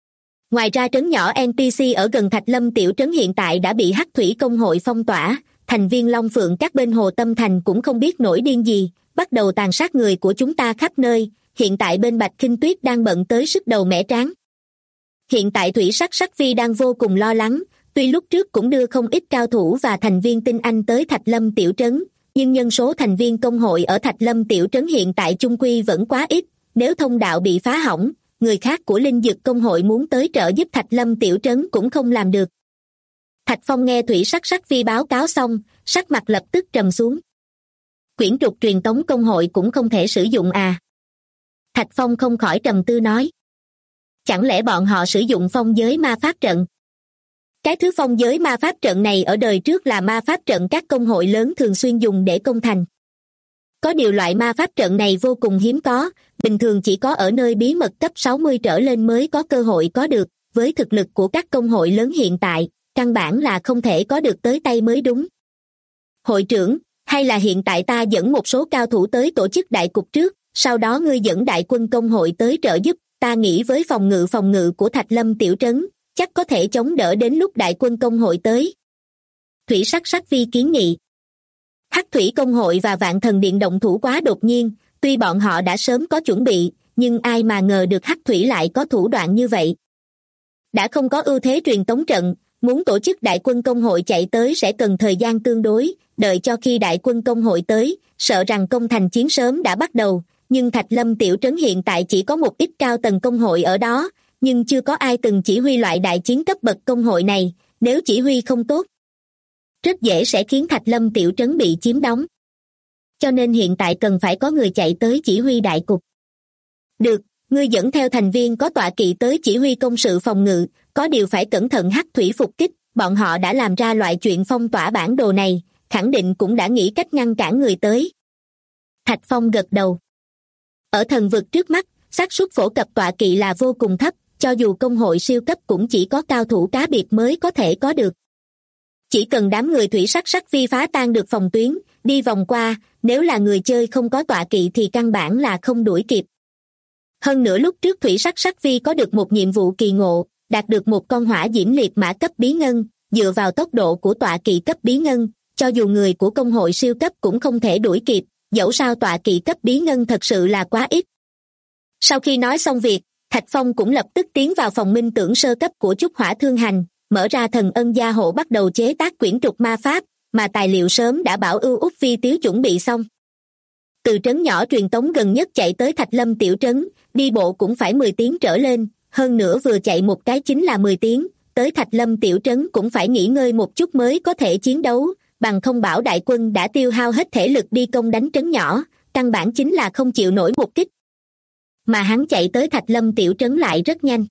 Ngoài ra trấn nhỏ NPC ở gần Thạch Lâm Tiểu Trấn hiện tại đã bị Hắc thủy công hội phong tỏa, thành viên Long Phượng các bên Hồ Tâm Thành cũng không biết nổi điên gì, bắt đầu tàn sát người của chúng ta khắp nơi, hiện tại bên Bạch Khinh Tuyết đang bận tới sức đầu mẻ trán. Hiện tại Thủy Sắc Sắc Vi đang vô cùng lo lắng, tuy lúc trước cũng đưa không ít cao thủ và thành viên tinh anh tới Thạch Lâm Tiểu Trấn, nhưng nhân số thành viên công hội ở Thạch Lâm Tiểu Trấn hiện tại chung quy vẫn quá ít, nếu thông đạo bị phá hỏng, người khác của Linh Dực công hội muốn tới trợ giúp Thạch Lâm Tiểu Trấn cũng không làm được. Thạch Phong nghe Thủy Sắc Sắc Vi báo cáo xong, sắc mặt lập tức trầm xuống. Quyển trục truyền tống công hội cũng không thể sử dụng à? Thạch Phong không khỏi trầm tư nói. Chẳng lẽ bọn họ sử dụng phong giới ma pháp trận? Cái thứ phong giới ma pháp trận này ở đời trước là ma pháp trận các công hội lớn thường xuyên dùng để công thành. Có điều loại ma pháp trận này vô cùng hiếm có, bình thường chỉ có ở nơi bí mật cấp 60 trở lên mới có cơ hội có được, với thực lực của các công hội lớn hiện tại, căn bản là không thể có được tới tay mới đúng. Hội trưởng, hay là hiện tại ta dẫn một số cao thủ tới tổ chức đại cục trước, sau đó ngươi dẫn đại quân công hội tới trợ giúp, ta nghĩ với phòng ngự của Thạch Lâm Tiểu Trấn, chắc có thể chống đỡ đến lúc đại quân công hội tới. Thủy Sắc Sắc Vi kiến nghị. Hắc thủy công hội và Vạn Thần Điện động thủ quá đột nhiên, tuy bọn họ đã sớm có chuẩn bị, nhưng ai mà ngờ được Hắc thủy lại có thủ đoạn như vậy. Đã không có ưu thế truyền tống trận, muốn tổ chức đại quân công hội chạy tới sẽ cần thời gian tương đối, đợi cho khi đại quân công hội tới, sợ rằng công thành chiến sớm đã bắt đầu, nhưng Thạch Lâm Tiểu Trấn hiện tại chỉ có một ít cao tầng công hội ở đó, nhưng chưa có ai từng chỉ huy loại đại chiến cấp bậc công hội này, nếu chỉ huy không tốt, rất dễ sẽ khiến Thạch Lâm Tiểu Trấn bị chiếm đóng. Cho nên hiện tại cần phải có người chạy tới chỉ huy đại cục. Được, ngươi dẫn theo thành viên có tọa kỵ tới chỉ huy công sự phòng ngự, có điều phải cẩn thận Hắc thủy phục kích, bọn họ đã làm ra loại chuyện phong tỏa bản đồ này, khẳng định cũng đã nghĩ cách ngăn cản người tới. Thạch Phong gật đầu. Ở thần vực trước mắt, xác suất phổ cập tọa kỵ là vô cùng thấp, cho dù công hội siêu cấp cũng chỉ có cao thủ cá biệt mới có thể có được. Chỉ cần đám người Thủy Sắc Sắc Vi phá tan được phòng tuyến, đi vòng qua, nếu là người chơi không có tọa kỵ thì căn bản là không đuổi kịp. Hơn nữa lúc trước Thủy Sắc Sắc Vi có được một nhiệm vụ kỳ ngộ, đạt được một con hỏa diễm liệt mã cấp bí ngân, dựa vào tốc độ của tọa kỵ cấp bí ngân, cho dù người của công hội siêu cấp cũng không thể đuổi kịp, dẫu sao tọa kỵ cấp bí ngân thật sự là quá ít. Sau khi nói xong việc, Thạch Phong cũng lập tức tiến vào phòng minh tưởng sơ cấp của Trúc Hỏa Thương Hành, mở ra thần ân gia hộ bắt đầu chế tác quyển trục ma pháp, mà tài liệu sớm đã bảo ưu út vi tiếu chuẩn bị xong. Từ trấn nhỏ truyền tống gần nhất chạy tới Thạch Lâm Tiểu Trấn, đi bộ cũng phải 10 tiếng trở lên, hơn nữa vừa chạy một cái chính là 10 tiếng, tới Thạch Lâm Tiểu Trấn cũng phải nghỉ ngơi một chút mới có thể chiến đấu, bằng không bảo đại quân đã tiêu hao hết thể lực đi công đánh trấn nhỏ, căn bản chính là không chịu nổi một kích. Mà hắn chạy tới Thạch Lâm Tiểu Trấn lại rất nhanh.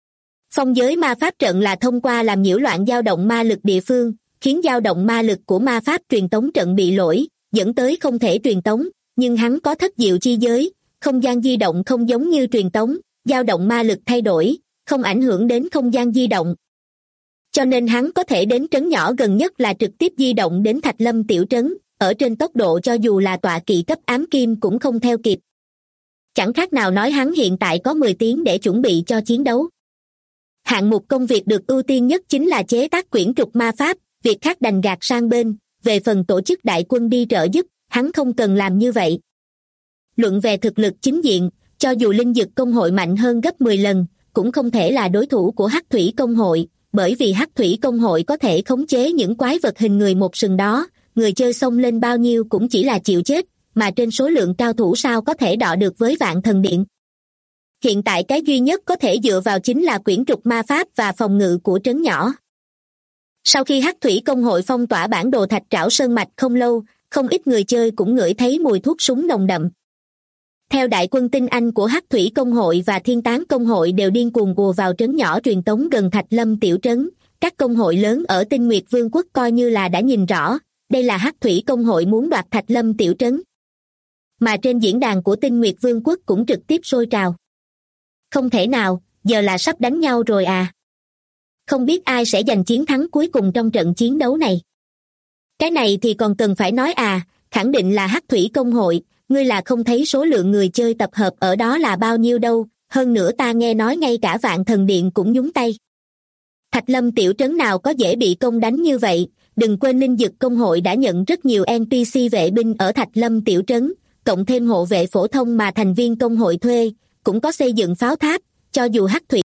Phong giới ma pháp trận là thông qua làm nhiễu loạn dao động ma lực địa phương, khiến dao động ma lực của ma pháp truyền tống trận bị lỗi, dẫn tới không thể truyền tống, nhưng hắn có thất diệu chi giới, không gian di động không giống như truyền tống, dao động ma lực thay đổi, không ảnh hưởng đến không gian di động. Cho nên hắn có thể đến trấn nhỏ gần nhất là trực tiếp di động đến Thạch Lâm tiểu trấn, ở trên tốc độ cho dù là tọa kỵ cấp ám kim cũng không theo kịp. Chẳng khác nào nói hắn hiện tại có 10 tiếng để chuẩn bị cho chiến đấu. Hạng mục công việc được ưu tiên nhất chính là chế tác quyển trục ma pháp, việc khác đành gạt sang bên, về phần tổ chức đại quân đi trợ giúp, hắn không cần làm như vậy. Luận về thực lực chính diện, cho dù linh dực công hội mạnh hơn gấp 10 lần, cũng không thể là đối thủ của Hắc Thủy công hội, bởi vì Hắc Thủy công hội có thể khống chế những quái vật hình người một sừng đó, người chơi xông lên bao nhiêu cũng chỉ là chịu chết, mà trên số lượng cao thủ sao có thể đọ được với Vạn Thần Điện. Hiện tại cái duy nhất có thể dựa vào chính là quyển trục ma pháp và phòng ngự của trấn nhỏ. Sau khi Hắc Thủy công hội phong tỏa bản đồ Thạch Trảo Sơn Mạch không lâu, không ít người chơi cũng ngửi thấy mùi thuốc súng nồng đậm. Theo đại quân tinh anh của Hắc Thủy công hội và Thiên Tán công hội đều điên cuồng ùa vào trấn nhỏ truyền tống gần Thạch Lâm tiểu trấn, các công hội lớn ở Tinh Nguyệt Vương quốc coi như là đã nhìn rõ, đây là Hắc Thủy công hội muốn đoạt Thạch Lâm tiểu trấn. Mà trên diễn đàn của Tinh Nguyệt Vương quốc cũng trực tiếp sôi trào. Không thể nào, giờ là sắp đánh nhau rồi à? Không biết ai sẽ giành chiến thắng cuối cùng trong trận chiến đấu này. Cái này thì còn cần phải nói à, khẳng định là Hắc Thủy công hội, ngươi là không thấy số lượng người chơi tập hợp ở đó là bao nhiêu đâu, hơn nữa ta nghe nói ngay cả Vạn Thần Điện cũng nhúng tay. Thạch Lâm tiểu trấn nào có dễ bị công đánh như vậy, đừng quên linh dực công hội đã nhận rất nhiều NPC vệ binh ở Thạch Lâm tiểu trấn, cộng thêm hộ vệ phổ thông mà thành viên công hội thuê, cũng có xây dựng pháo tháp, cho dù Hắc Thủy.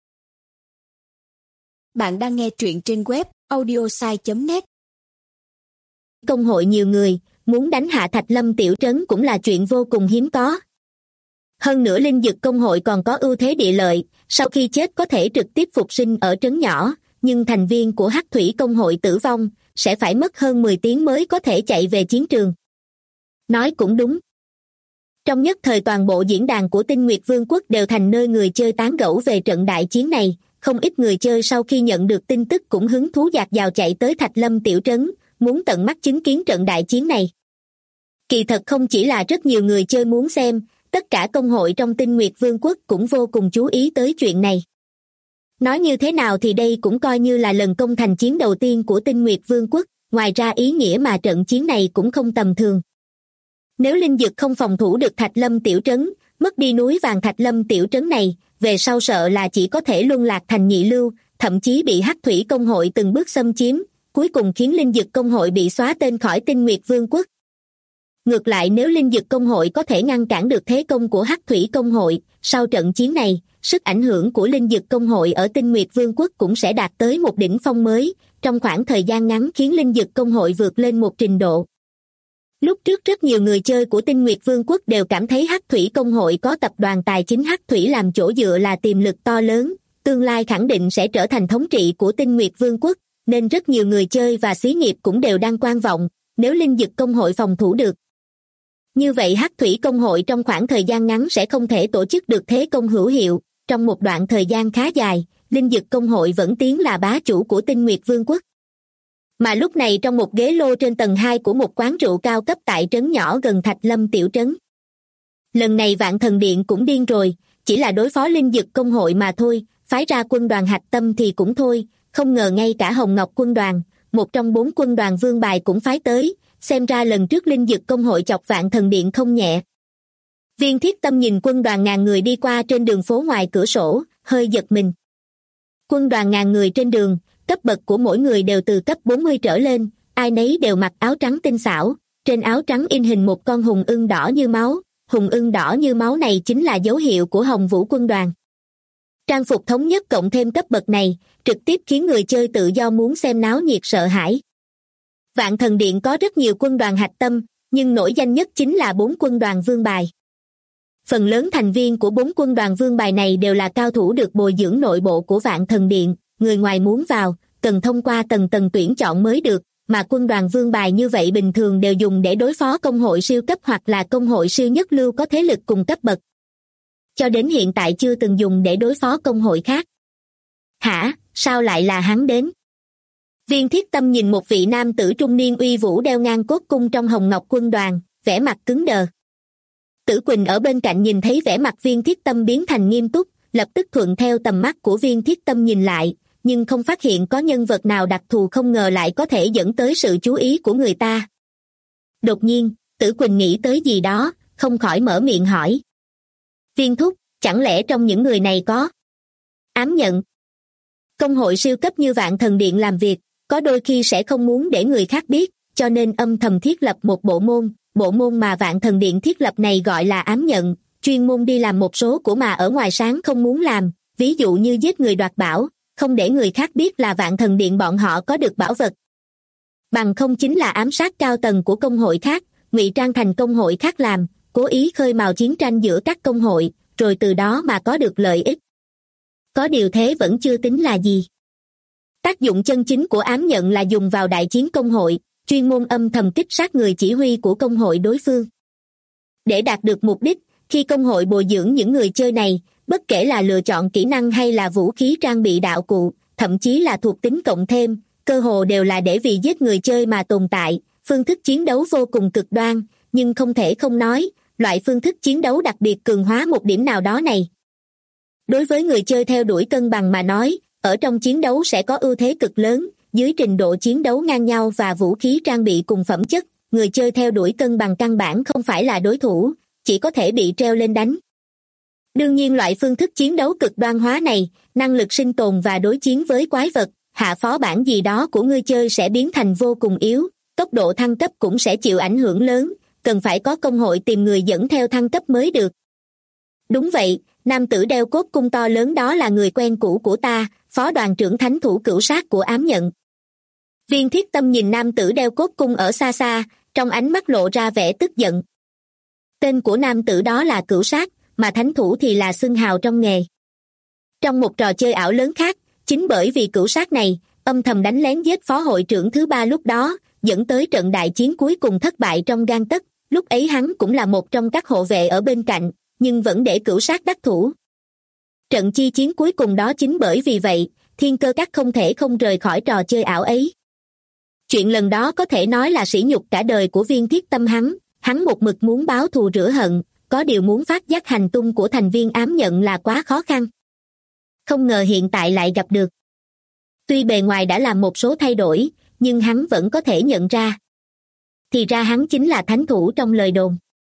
Bạn đang nghe truyện trên web audiosai.net. Công hội nhiều người, muốn đánh hạ Thạch Lâm tiểu trấn cũng là chuyện vô cùng hiếm có. Hơn nữa linh dực công hội còn có ưu thế địa lợi, sau khi chết có thể trực tiếp phục sinh ở trấn nhỏ, nhưng thành viên của Hắc Thủy công hội tử vong, sẽ phải mất hơn 10 tiếng mới có thể chạy về chiến trường. Nói cũng đúng. Trong nhất thời toàn bộ diễn đàn của Tinh Nguyệt Vương quốc đều thành nơi người chơi tán gẫu về trận đại chiến này, không ít người chơi sau khi nhận được tin tức cũng hứng thú dạt dào chạy tới Thạch Lâm tiểu trấn, muốn tận mắt chứng kiến trận đại chiến này. Kỳ thật không chỉ là rất nhiều người chơi muốn xem, tất cả công hội trong Tinh Nguyệt Vương quốc cũng vô cùng chú ý tới chuyện này. Nói như thế nào thì đây cũng coi như là lần công thành chiến đầu tiên của Tinh Nguyệt Vương quốc, ngoài ra ý nghĩa mà trận chiến này cũng không tầm thường. Nếu linh dực không phòng thủ được Thạch Lâm tiểu trấn, mất đi núi vàng Thạch Lâm tiểu trấn này, về sau sợ là chỉ có thể luân lạc thành nhị lưu, thậm chí bị Hắc Thủy công hội từng bước xâm chiếm, cuối cùng khiến linh dực công hội bị xóa tên khỏi Tinh Nguyệt Vương quốc. Ngược lại nếu linh dực công hội có thể ngăn cản được thế công của Hắc Thủy công hội, sau trận chiến này, sức ảnh hưởng của linh dực công hội ở Tinh Nguyệt Vương quốc cũng sẽ đạt tới một đỉnh phong mới, trong khoảng thời gian ngắn khiến linh dực công hội vượt lên một trình độ. Lúc trước rất nhiều người chơi của Tinh Nguyệt Vương quốc đều cảm thấy Hắc Thủy công hội có tập đoàn tài chính Hắc Thủy làm chỗ dựa là tiềm lực to lớn, tương lai khẳng định sẽ trở thành thống trị của Tinh Nguyệt Vương quốc, nên rất nhiều người chơi và xí nghiệp cũng đều đang quan vọng, nếu linh dực công hội phòng thủ được. Như vậy Hắc Thủy công hội trong khoảng thời gian ngắn sẽ không thể tổ chức được thế công hữu hiệu, trong một đoạn thời gian khá dài, linh dực công hội vẫn tiến là bá chủ của Tinh Nguyệt Vương quốc. Mà lúc này trong một ghế lô trên tầng 2 của một quán rượu cao cấp tại trấn nhỏ gần Thạch Lâm tiểu trấn. Lần này Vạn Thần Điện cũng điên rồi, chỉ là đối phó linh dực công hội mà thôi, phái ra quân đoàn hạch tâm thì cũng thôi, không ngờ ngay cả Hồng Ngọc quân đoàn, một trong 4 quân đoàn vương bài cũng phái tới, xem ra lần trước linh dực công hội chọc Vạn Thần Điện không nhẹ. Viên Thiết Tâm nhìn quân đoàn ngàn người đi qua trên đường phố ngoài cửa sổ, hơi giật mình. Quân đoàn ngàn người trên đường, cấp bậc của mỗi người đều từ cấp 40 trở lên, ai nấy đều mặc áo trắng tinh xảo, trên áo trắng in hình một con hùng ưng đỏ như máu, hùng ưng đỏ như máu này chính là dấu hiệu của Hồng Vũ quân đoàn. Trang phục thống nhất cộng thêm cấp bậc này, trực tiếp khiến người chơi tự do muốn xem náo nhiệt sợ hãi. Vạn Thần Điện có rất nhiều quân đoàn hạch tâm, nhưng nổi danh nhất chính là 4 quân đoàn vương bài. Phần lớn thành viên của 4 quân đoàn vương bài này đều là cao thủ được bồi dưỡng nội bộ của Vạn Thần Điện, người ngoài muốn vào, cần thông qua tầng tầng tuyển chọn mới được, mà quân đoàn vương bài như vậy bình thường đều dùng để đối phó công hội siêu cấp hoặc là công hội siêu nhất lưu có thế lực cùng cấp bậc. Cho đến hiện tại chưa từng dùng để đối phó công hội khác. Hả, sao lại là hắn đến? Viên Thiết Tâm nhìn một vị nam tử trung niên uy vũ đeo ngang cốt cung trong Hồng Ngọc quân đoàn, vẻ mặt cứng đờ. Tử Quỳnh ở bên cạnh nhìn thấy vẻ mặt Viên Thiết Tâm biến thành nghiêm túc, lập tức thuận theo tầm mắt của Viên Thiết Tâm nhìn lại, nhưng không phát hiện có nhân vật nào đặc thù không ngờ lại có thể dẫn tới sự chú ý của người ta. Đột nhiên, Tử Quỳnh nghĩ tới gì đó, không khỏi mở miệng hỏi. Viên thúc, chẳng lẽ trong những người này có ám nhận? Công hội siêu cấp như Vạn Thần Điện làm việc, có đôi khi sẽ không muốn để người khác biết, cho nên âm thầm thiết lập một bộ môn mà Vạn Thần Điện thiết lập này gọi là ám nhận, chuyên môn đi làm một số của mà ở ngoài sáng không muốn làm, ví dụ như giết người đoạt bảo, không để người khác biết là Vạn Thần Điện bọn họ có được bảo vật. Bằng không chính là ám sát cao tầng của công hội khác, ngụy trang thành công hội khác làm, cố ý khơi mào chiến tranh giữa các công hội, rồi từ đó mà có được lợi ích. Có điều thế vẫn chưa tính là gì. Tác dụng chân chính của ám nhận là dùng vào đại chiến công hội, chuyên môn âm thầm kích sát người chỉ huy của công hội đối phương. Để đạt được mục đích, khi công hội bồi dưỡng những người chơi này, bất kể là lựa chọn kỹ năng hay là vũ khí trang bị đạo cụ, thậm chí là thuộc tính cộng thêm, cơ hồ đều là để vì giết người chơi mà tồn tại, phương thức chiến đấu vô cùng cực đoan, nhưng không thể không nói, loại phương thức chiến đấu đặc biệt cường hóa một điểm nào đó này. Đối với người chơi theo đuổi cân bằng mà nói, ở trong chiến đấu sẽ có ưu thế cực lớn, dưới trình độ chiến đấu ngang nhau và vũ khí trang bị cùng phẩm chất, người chơi theo đuổi cân bằng căn bản không phải là đối thủ, chỉ có thể bị treo lên đánh. Đương nhiên loại phương thức chiến đấu cực đoan hóa này, năng lực sinh tồn và đối chiến với quái vật, hạ phó bản gì đó của người chơi sẽ biến thành vô cùng yếu, tốc độ thăng cấp cũng sẽ chịu ảnh hưởng lớn, cần phải có công hội tìm người dẫn theo thăng cấp mới được. Đúng vậy, nam tử đeo cốt cung to lớn đó là người quen cũ của ta, phó đoàn trưởng thánh thủ cửu sát của ám nhận. Viên Thiết Tâm nhìn nam tử đeo cốt cung ở xa xa, trong ánh mắt lộ ra vẻ tức giận. Tên của nam tử đó là cửu sát, mà thánh thủ thì là xưng hào trong nghề. Trong một trò chơi ảo lớn khác, chính bởi vì cửu sát này, âm thầm đánh lén giết phó hội trưởng thứ 3 lúc đó, dẫn tới trận đại chiến cuối cùng thất bại trong gang tấc, lúc ấy hắn cũng là một trong các hộ vệ ở bên cạnh, nhưng vẫn để cửu sát đắc thủ. Trận chi chiến cuối cùng đó chính bởi vì vậy, Thiên Cơ Các không thể không rời khỏi trò chơi ảo ấy. Chuyện lần đó có thể nói là sỉ nhục cả đời của Viên Thiết Tâm hắn một mực muốn báo thù rửa hận, có điều muốn phát giác hành tung của thành viên ám nhận là quá khó khăn. Không ngờ hiện tại lại gặp được. Tuy bề ngoài đã làm một số thay đổi, nhưng hắn vẫn có thể nhận ra. Thì ra hắn chính là thánh thủ trong lời đồn.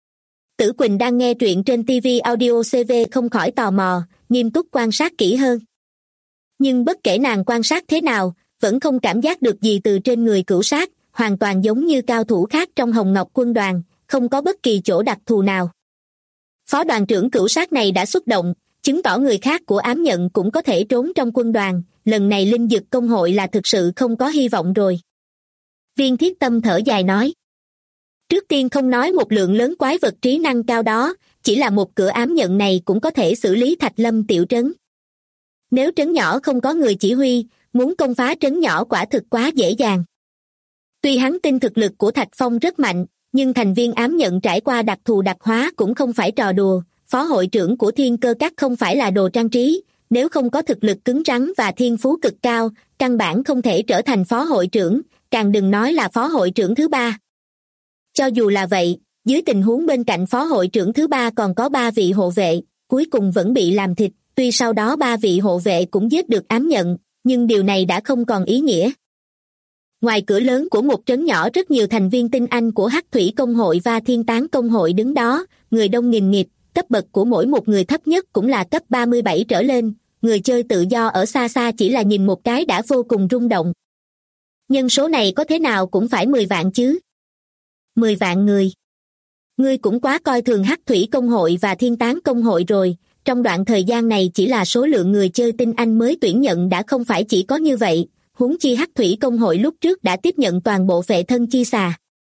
Tử Quỳnh đang nghe truyện trên TV Audio CV không khỏi tò mò, nghiêm túc quan sát kỹ hơn. Nhưng bất kể nàng quan sát thế nào, vẫn không cảm giác được gì từ trên người cửu sát, hoàn toàn giống như cao thủ khác trong Hồng Ngọc quân đoàn, không có bất kỳ chỗ đặc thù nào. Phó đoàn trưởng cửu sát này đã xuất động, chứng tỏ người khác của ám nhận cũng có thể trốn trong quân đoàn, lần này linh dực công hội là thực sự không có hy vọng rồi. Viên Thiết Tâm thở dài nói. Trước tiên không nói một lượng lớn quái vật trí năng cao đó, chỉ là một cửa ám nhận này cũng có thể xử lý Thạch Lâm tiểu trấn. Nếu trấn nhỏ không có người chỉ huy, muốn công phá trấn nhỏ quả thực quá dễ dàng. Tuy hắn tin thực lực của Thạch Phong rất mạnh, nhưng thành viên ám nhận trải qua đặc thù đặc hóa cũng không phải trò đùa, phó hội trưởng của Thiên Cơ Các không phải là đồ trang trí, nếu không có thực lực cứng rắn và thiên phú cực cao, căn bản không thể trở thành phó hội trưởng, càng đừng nói là phó hội trưởng thứ 3. Cho dù là vậy, dưới tình huống bên cạnh phó hội trưởng thứ 3 còn có 3 vị hộ vệ, cuối cùng vẫn bị làm thịt, tuy sau đó 3 vị hộ vệ cũng giết được ám nhận, nhưng điều này đã không còn ý nghĩa. Ngoài cửa lớn của một trấn nhỏ rất nhiều thành viên tinh anh của Hắc Thủy Công hội và Thiên Tán Công hội đứng đó, người đông nghìn nghịt, cấp bậc của mỗi một người thấp nhất cũng là cấp 37 trở lên, người chơi tự do ở xa xa chỉ là nhìn một cái đã vô cùng rung động. Nhân số này có thế nào cũng phải 10 vạn chứ. 10 vạn người. Ngươi cũng quá coi thường Hắc Thủy Công hội và Thiên Tán Công hội rồi, trong đoạn thời gian này chỉ là số lượng người chơi tinh anh mới tuyển nhận đã không phải chỉ có như vậy, huống chi Hắc Thủy Công hội lúc trước đã tiếp nhận toàn bộ vệ thân chi xà.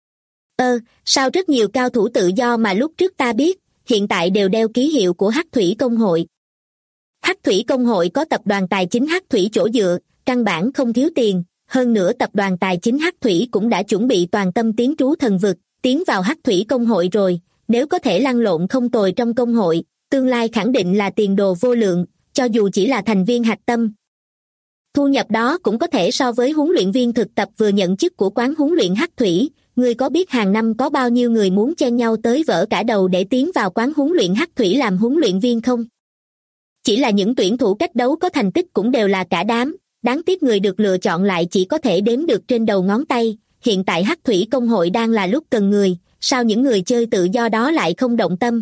Sao rất nhiều cao thủ tự do mà lúc trước ta biết, hiện tại đều đeo ký hiệu của Hắc Thủy Công hội. Hắc Thủy Công hội có tập đoàn tài chính Hắc Thủy chỗ dựa, căn bản không thiếu tiền, hơn nữa tập đoàn tài chính Hắc Thủy cũng đã chuẩn bị toàn tâm tiến trú thần vực, tiến vào Hắc Thủy Công hội rồi, nếu có thể lăn lộn không tồi trong công hội, tương lai khẳng định là tiền đồ vô lượng, cho dù chỉ là thành viên hạch tâm. Thu nhập đó cũng có thể so với huấn luyện viên thực tập vừa nhận chức của quán huấn luyện Hắc Thủy. Ngươi có biết hàng năm có bao nhiêu người muốn chen nhau tới vỡ cả đầu để tiến vào quán huấn luyện Hắc Thủy làm huấn luyện viên không? Chỉ là những tuyển thủ cách đấu có thành tích cũng đều là cả đám, đáng tiếc người được lựa chọn lại chỉ có thể đếm được trên đầu ngón tay. Hiện tại Hắc Thủy Công hội đang là lúc cần người, sao những người chơi tự do đó lại không động tâm?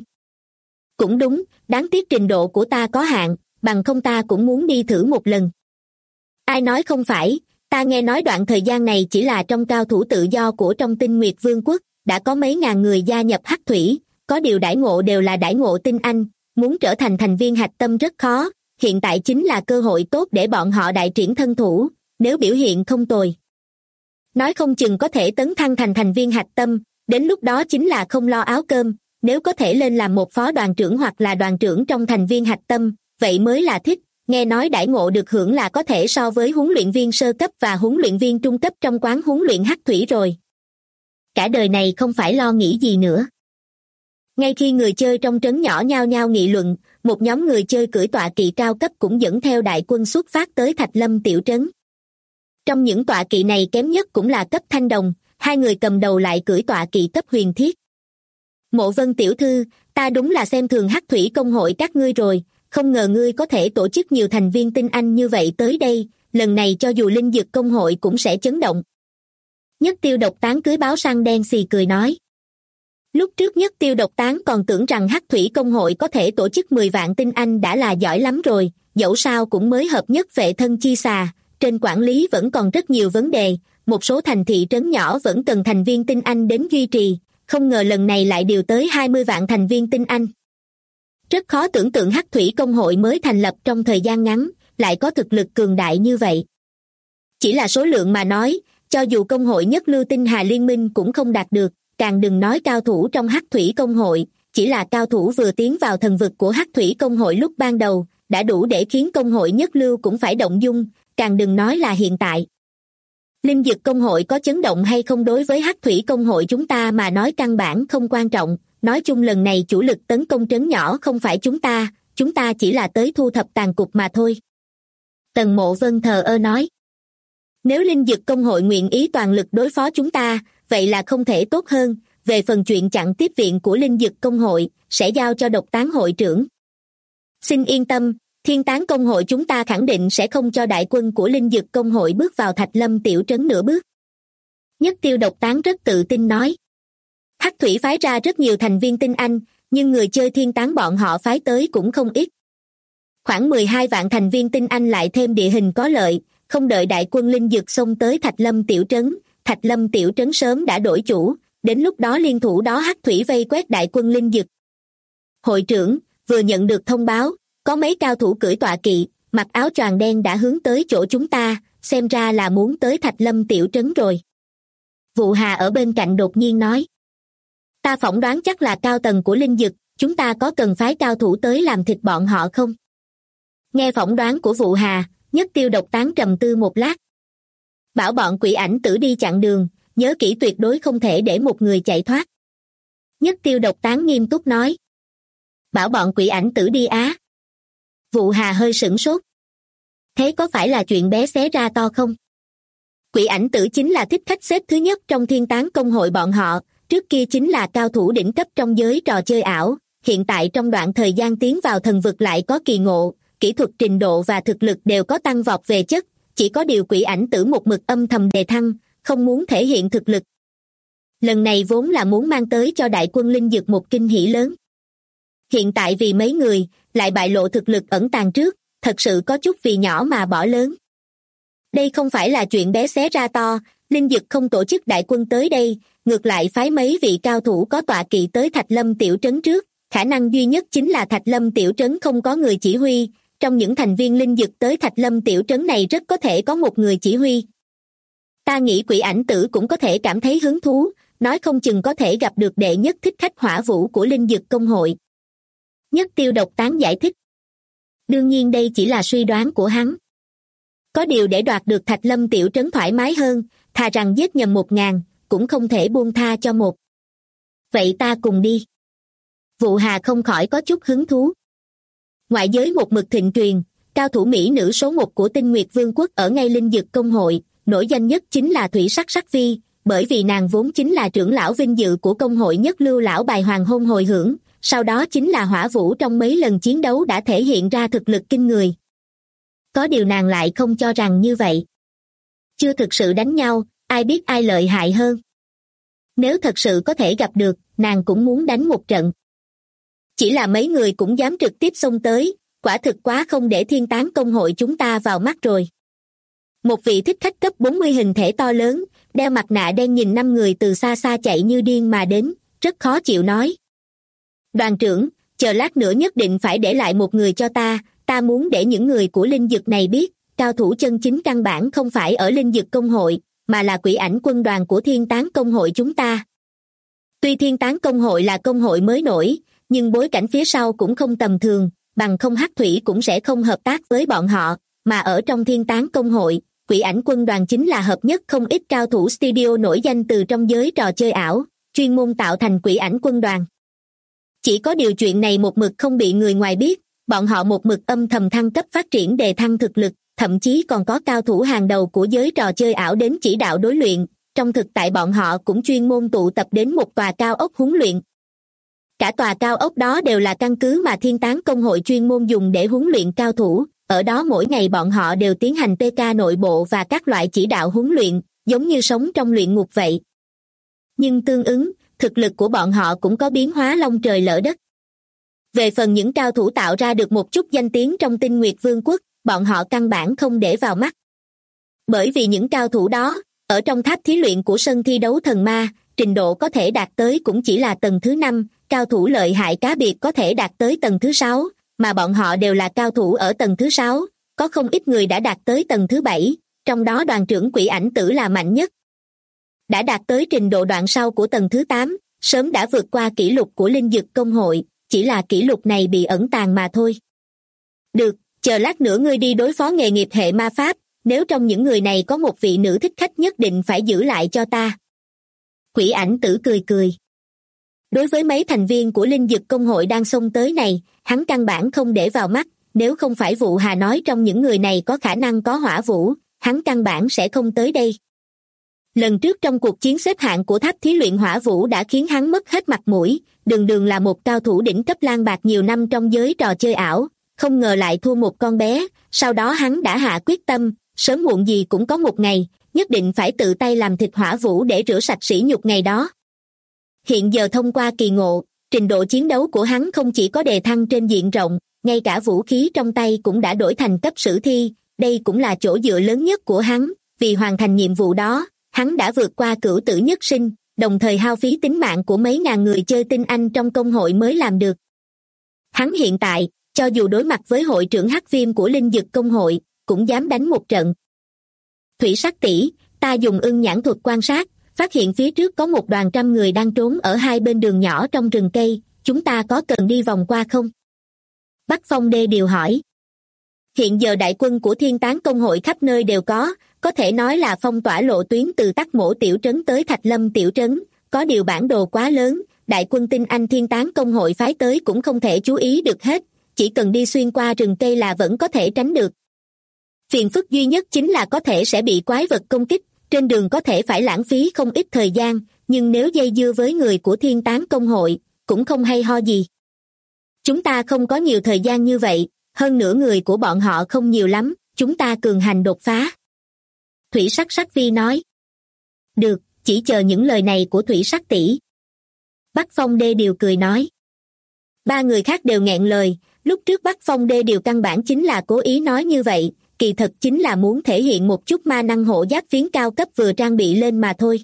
Cũng đúng, đáng tiếc trình độ của ta có hạn, bằng không ta cũng muốn đi thử một lần. Ai nói không phải, ta nghe nói đoạn thời gian này chỉ là trong cao thủ tự do của trong Tinh Nguyệt Vương quốc, đã có mấy ngàn người gia nhập Hắc Thủy, có điều đãi ngộ đều là đãi ngộ tinh anh, muốn trở thành thành viên hạch tâm rất khó, hiện tại chính là cơ hội tốt để bọn họ đại triển thân thủ, nếu biểu hiện không tồi. Nói không chừng có thể tấn thăng thành thành viên hạch tâm, đến lúc đó chính là không lo áo cơm, nếu có thể lên làm một phó đoàn trưởng hoặc là đoàn trưởng trong thành viên hạch tâm, vậy mới là thích. Nghe nói đãi ngộ được hưởng là có thể so với huấn luyện viên sơ cấp và huấn luyện viên trung cấp trong quán huấn luyện Hắc Thủy rồi. Cả đời này không phải lo nghĩ gì nữa. Ngay khi người chơi trong trấn nhỏ nhao nhao nghị luận, một nhóm người chơi cưỡi tọa kỵ cao cấp cũng dẫn theo đại quân xuất phát tới Thạch Lâm tiểu trấn. Trong những tọa kỵ này kém nhất cũng là cấp thanh đồng, hai người cầm đầu lại cưỡi tọa kỵ cấp huyền thiết. Mộ Vân tiểu thư, ta đúng là xem thường Hắc Thủy Công hội các ngươi rồi, không ngờ ngươi có thể tổ chức nhiều thành viên tinh anh như vậy tới đây, lần này cho dù Linh Dực Công hội cũng sẽ chấn động. Nhất Tiêu Độc Tán cưới báo săn đen xì cười nói. Lúc trước Nhất Tiêu Độc Tán còn tưởng rằng Hắc Thủy Công hội có thể tổ chức 10 vạn tinh anh đã là giỏi lắm rồi, dẫu sao cũng mới hợp nhất vệ thân chi xà, trên quản lý vẫn còn rất nhiều vấn đề, một số thành thị trấn nhỏ vẫn cần thành viên tinh anh đến duy trì, không ngờ lần này lại điều tới 20 vạn thành viên tinh anh. Rất khó tưởng tượng Hắc Thủy Công hội mới thành lập trong thời gian ngắn, lại có thực lực cường đại như vậy. Chỉ là số lượng mà nói, cho dù công hội nhất lưu tinh hà liên minh cũng không đạt được, càng đừng nói cao thủ trong Hắc Thủy Công hội, chỉ là cao thủ vừa tiến vào thần vực của Hắc Thủy Công hội lúc ban đầu, đã đủ để khiến công hội nhất lưu cũng phải động dung, càng đừng nói là hiện tại. Linh Dực Công hội có chấn động hay không đối với Hắc Thủy Công hội chúng ta mà nói căn bản không quan trọng, nói chung lần này chủ lực tấn công trấn nhỏ không phải chúng ta chỉ là tới thu thập tàn cục mà thôi. Tần Mộ Vân thờ ơ nói. Nếu Linh Dực Công hội nguyện ý toàn lực đối phó chúng ta, vậy là không thể tốt hơn, về phần chuyện chặn tiếp viện của Linh Dực Công hội, sẽ giao cho Độc Tán hội trưởng. Xin yên tâm, Thiên Tán Công hội chúng ta khẳng định sẽ không cho đại quân của Linh Dực Công hội bước vào Thạch Lâm tiểu trấn nửa bước. Nhất Tiêu Độc Tán rất tự tin nói. Hắc Thủy phái ra rất nhiều thành viên tinh anh, nhưng người chơi Thiên Tán bọn họ phái tới cũng không ít. Khoảng 12 vạn thành viên tinh anh lại thêm địa hình có lợi, không đợi đại quân Linh Dực xông tới Thạch Lâm tiểu trấn, Thạch Lâm tiểu trấn sớm đã đổi chủ, đến lúc đó liên thủ đó Hắc Thủy vây quét đại quân Linh Dực. Hội trưởng, vừa nhận được thông báo, có mấy cao thủ cưỡi tọa kỵ, mặc áo choàng đen đã hướng tới chỗ chúng ta, xem ra là muốn tới Thạch Lâm tiểu trấn rồi. Vụ Hà ở bên cạnh đột nhiên nói. Ta phỏng đoán chắc là cao tầng của Linh Dực, chúng ta có cần phái cao thủ tới làm thịt bọn họ không? Nghe phỏng đoán của Vụ Hà, Nhất Tiêu Độc Tán trầm tư một lát. Bảo bọn Quỷ Ảnh Tử đi chặn đường, nhớ kỹ tuyệt đối không thể để một người chạy thoát. Nhất Tiêu Độc Tán nghiêm túc nói. Bảo bọn Quỷ Ảnh Tử đi á. Vụ Hà hơi sửng sốt. Thế có phải là chuyện bé xé ra to không? Quỷ Ảnh Tử chính là thích khách xếp thứ nhất trong Thiên Tán Công hội bọn họ, trước kia chính là cao thủ đỉnh cấp trong giới trò chơi ảo, hiện tại trong đoạn thời gian tiến vào thần vực lại có kỳ ngộ, kỹ thuật trình độ và thực lực đều có tăng vọt về chất, chỉ có điều Quỷ Ảnh Tử một mực âm thầm đề thăng, không muốn thể hiện thực lực. Lần này vốn là muốn mang tới cho đại quân Linh Dực một kinh hỉ lớn. Hiện tại vì mấy người, lại bại lộ thực lực ẩn tàng trước, thật sự có chút vì nhỏ mà bỏ lớn. Đây không phải là chuyện bé xé ra to, Linh Dực không tổ chức đại quân tới đây, ngược lại phái mấy vị cao thủ có tọa kỵ tới Thạch Lâm tiểu trấn trước, khả năng duy nhất chính là Thạch Lâm tiểu trấn không có người chỉ huy, trong những thành viên Linh Dực tới Thạch Lâm tiểu trấn này rất có thể có một người chỉ huy. Ta nghĩ Quỷ Ảnh Tử cũng có thể cảm thấy hứng thú, nói không chừng có thể gặp được đệ nhất thích khách hỏa vũ của Linh Dực Công hội. Nhất Tiêu Độc Tán giải thích. Đương nhiên đây chỉ là suy đoán của hắn. Có điều để đoạt được Thạch Lâm tiểu trấn thoải mái hơn, thà rằng giết nhầm 1000, cũng không thể buông tha cho một. Vậy ta cùng đi. Vụ Hà không khỏi có chút hứng thú. Ngoại giới một mực thịnh truyền, cao thủ mỹ nữ số 1 của Tinh Nguyệt Vương quốc ở ngay Linh Dực Công hội, nổi danh nhất chính là Thủy Sắc Sắc Vi, bởi vì nàng vốn chính là trưởng lão vinh dự của công hội nhất lưu lão bài hoàng hôn hồi hưởng, sau đó chính là Hỏa Vũ trong mấy lần chiến đấu đã thể hiện ra thực lực kinh người. có điều nàng lại không cho rằng như vậy. Chưa thực sự đánh nhau, ai biết ai lợi hại hơn. Nếu thật sự có thể gặp được, nàng cũng muốn đánh một trận. Chỉ là mấy người cũng dám trực tiếp xông tới, quả thực quá không để Thiên Tán Công hội chúng ta vào mắt rồi. Một vị thích khách cấp 40 hình thể to lớn, đeo mặt nạ đen nhìn 5 người từ xa xa chạy như điên mà đến, rất khó chịu nói. Đoàn trưởng, chờ lát nữa nhất định phải để lại một người cho ta muốn để những người của linh dực này biết, cao thủ chân chính căn bản không phải ở linh dực công hội, mà là quỷ ảnh quân đoàn của Thiên Tán Công hội chúng ta. Tuy Thiên Tán Công hội là công hội mới nổi, nhưng bối cảnh phía sau cũng không tầm thường, bằng không Hắc Thủy cũng sẽ không hợp tác với bọn họ, mà ở trong Thiên Tán Công hội, quỷ ảnh quân đoàn chính là hợp nhất không ít cao thủ studio nổi danh từ trong giới trò chơi ảo, chuyên môn tạo thành quỷ ảnh quân đoàn. Chỉ có điều chuyện này một mực không bị người ngoài biết, bọn họ một mực âm thầm thăng cấp phát triển đề thăng thực lực, thậm chí còn có cao thủ hàng đầu của giới trò chơi ảo đến chỉ đạo đối luyện, trong thực tại bọn họ cũng chuyên môn tụ tập đến một tòa cao ốc huấn luyện. Cả tòa cao ốc đó đều là căn cứ mà Thiên Tán Công hội chuyên môn dùng để huấn luyện cao thủ, ở đó mỗi ngày bọn họ đều tiến hành PK nội bộ và các loại chỉ đạo huấn luyện, giống như sống trong luyện ngục vậy. Nhưng tương ứng, thực lực của bọn họ cũng có biến hóa long trời lỡ đất. Về phần những cao thủ tạo ra được một chút danh tiếng trong Tinh Nguyệt Vương quốc, bọn họ căn bản không để vào mắt. Bởi vì những cao thủ đó, ở trong tháp thí luyện của sân thi đấu thần ma, trình độ có thể đạt tới cũng chỉ là tầng thứ 5, cao thủ lợi hại cá biệt có thể đạt tới tầng thứ 6, mà bọn họ đều là cao thủ ở tầng thứ 6, có không ít người đã đạt tới tầng thứ 7, trong đó đoàn trưởng Quỷ Ảnh Tử là mạnh nhất. Đã đạt tới trình độ đoạn sau của tầng thứ 8, sớm đã vượt qua kỷ lục của linh dực công hội, chỉ là kỷ lục này bị ẩn tàng mà thôi. Được, chờ lát nữa ngươi đi đối phó nghề nghiệp hệ ma pháp, nếu trong những người này có một vị nữ thích khách nhất định phải giữ lại cho ta. Quỷ Ảnh Tử cười cười. Đối với mấy thành viên của linh dực công hội đang xông tới này, hắn căn bản không để vào mắt, nếu không phải Vụ Hà nói trong những người này có khả năng có hỏa vũ, hắn căn bản sẽ không tới đây. Lần trước trong cuộc chiến xếp hạng của tháp thí luyện hỏa vũ đã khiến hắn mất hết mặt mũi, đường là một cao thủ đỉnh cấp lang bạc nhiều năm trong giới trò chơi ảo, không ngờ lại thua một con bé, sau đó hắn đã hạ quyết tâm, sớm muộn gì cũng có một ngày, nhất định phải tự tay làm thịt hỏa vũ để rửa sạch sỉ nhục ngày đó. Hiện giờ thông qua kỳ ngộ, trình độ chiến đấu của hắn không chỉ có đề thăng trên diện rộng, ngay cả vũ khí trong tay cũng đã đổi thành cấp sử thi, đây cũng là chỗ dựa lớn nhất của hắn, vì hoàn thành nhiệm vụ đó, hắn đã vượt qua cửu tử nhất sinh, đồng thời hao phí tính mạng của mấy ngàn người chơi tinh anh trong công hội mới làm được. Hắn hiện tại, cho dù đối mặt với hội trưởng Hắc Viêm của linh dực công hội, cũng dám đánh một trận. Thủy Sắc tỷ, ta dùng ưng nhãn thuật quan sát, phát hiện phía trước có một đoàn trăm người đang trốn ở hai bên đường nhỏ trong rừng cây, chúng ta có cần đi vòng qua không? Bắc Phong Đê điều hỏi. Hiện giờ đại quân của Thiên Tán Công hội khắp nơi đều có thể nói là phong tỏa lộ tuyến từ Tắc Mổ tiểu trấn tới Thạch Lâm tiểu trấn, có điều bản đồ quá lớn, đại quân tinh anh Thiên Tán Công hội phái tới cũng không thể chú ý được hết, chỉ cần đi xuyên qua rừng cây là vẫn có thể tránh được. Phiền phức duy nhất chính là có thể sẽ bị quái vật công kích, trên đường có thể phải lãng phí không ít thời gian, nhưng nếu dây dưa với người của Thiên Tán Công hội, cũng không hay ho gì. Chúng ta không có nhiều thời gian như vậy, hơn nữa người của bọn họ không nhiều lắm, chúng ta cường hành đột phá. Thủy Sắc Sắc Vi nói. Được, chỉ chờ những lời này của Thủy Sắc tỷ. Bắc Phong Đê điều cười nói. Ba người khác đều nghẹn lời, lúc trước Bắc Phong Đê điều căn bản chính là cố ý nói như vậy, kỳ thật chính là muốn thể hiện một chút ma năng hộ giáp phiến cao cấp vừa trang bị lên mà thôi.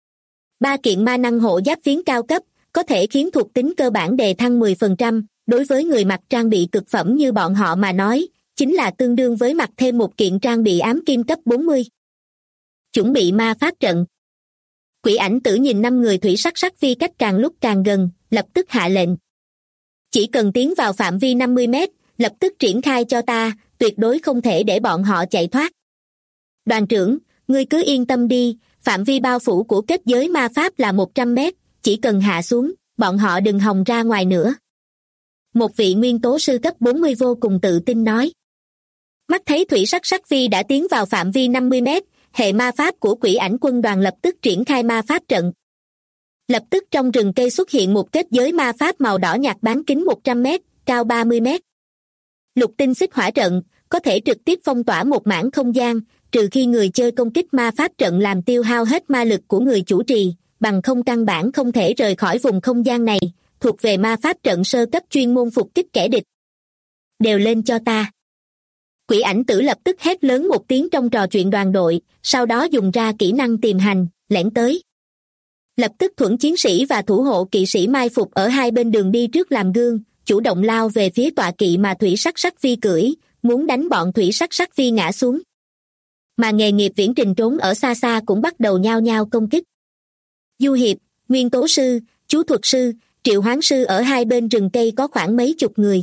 3 kiện ma năng hộ giáp phiến cao cấp, có thể khiến thuộc tính cơ bản đề thăng 10%, đối với người mặc trang bị cực phẩm như bọn họ mà nói, chính là tương đương với mặc thêm một kiện trang bị ám kim cấp 40. Chuẩn bị ma pháp trận. Quỷ Ảnh Tử nhìn 5 người Thủy Sắc Sắc Vi cách càng lúc càng gần, lập tức hạ lệnh. Chỉ cần tiến vào phạm vi 50 mét, lập tức triển khai cho ta, tuyệt đối không thể để bọn họ chạy thoát. Đoàn trưởng, ngươi cứ yên tâm đi, phạm vi bao phủ của kết giới ma pháp là 100 mét, chỉ cần hạ xuống, bọn họ đừng hòng ra ngoài nữa. Một vị nguyên tố sư cấp 40 vô cùng tự tin nói. Mắt thấy Thủy Sắc Sắc Vi đã tiến vào phạm vi 50 mét, hệ ma pháp của Quỷ Ảnh quân đoàn lập tức triển khai ma pháp trận. Lập tức trong rừng cây xuất hiện một kết giới ma pháp màu đỏ nhạt bán kính 100 mét, cao 30 mét. Lục tinh xích hỏa trận, có thể trực tiếp phong tỏa một mảng không gian, trừ khi người chơi công kích ma pháp trận làm tiêu hao hết ma lực của người chủ trì, bằng không căn bản không thể rời khỏi vùng không gian này, thuộc về ma pháp trận sơ cấp chuyên môn phục kích kẻ địch. Đều lên cho ta. Quỷ ảnh tử lập tức hét lớn một tiếng trong trò chuyện đoàn đội, sau đó dùng ra kỹ năng tìm hành, lẻn tới. Lập tức thuẫn chiến sĩ và thủ hộ kỵ sĩ mai phục ở hai bên đường đi trước làm gương, chủ động lao về phía tọa kỵ mà thủy sắc sắc phi cưỡi, muốn đánh bọn thủy sắc sắc phi ngã xuống. Mà nghề nghiệp viễn trình trốn ở xa xa cũng bắt đầu nhao nhao công kích. Du hiệp, nguyên tố sư, chú thuật sư, triệu hoán sư ở hai bên rừng cây có khoảng mấy chục người.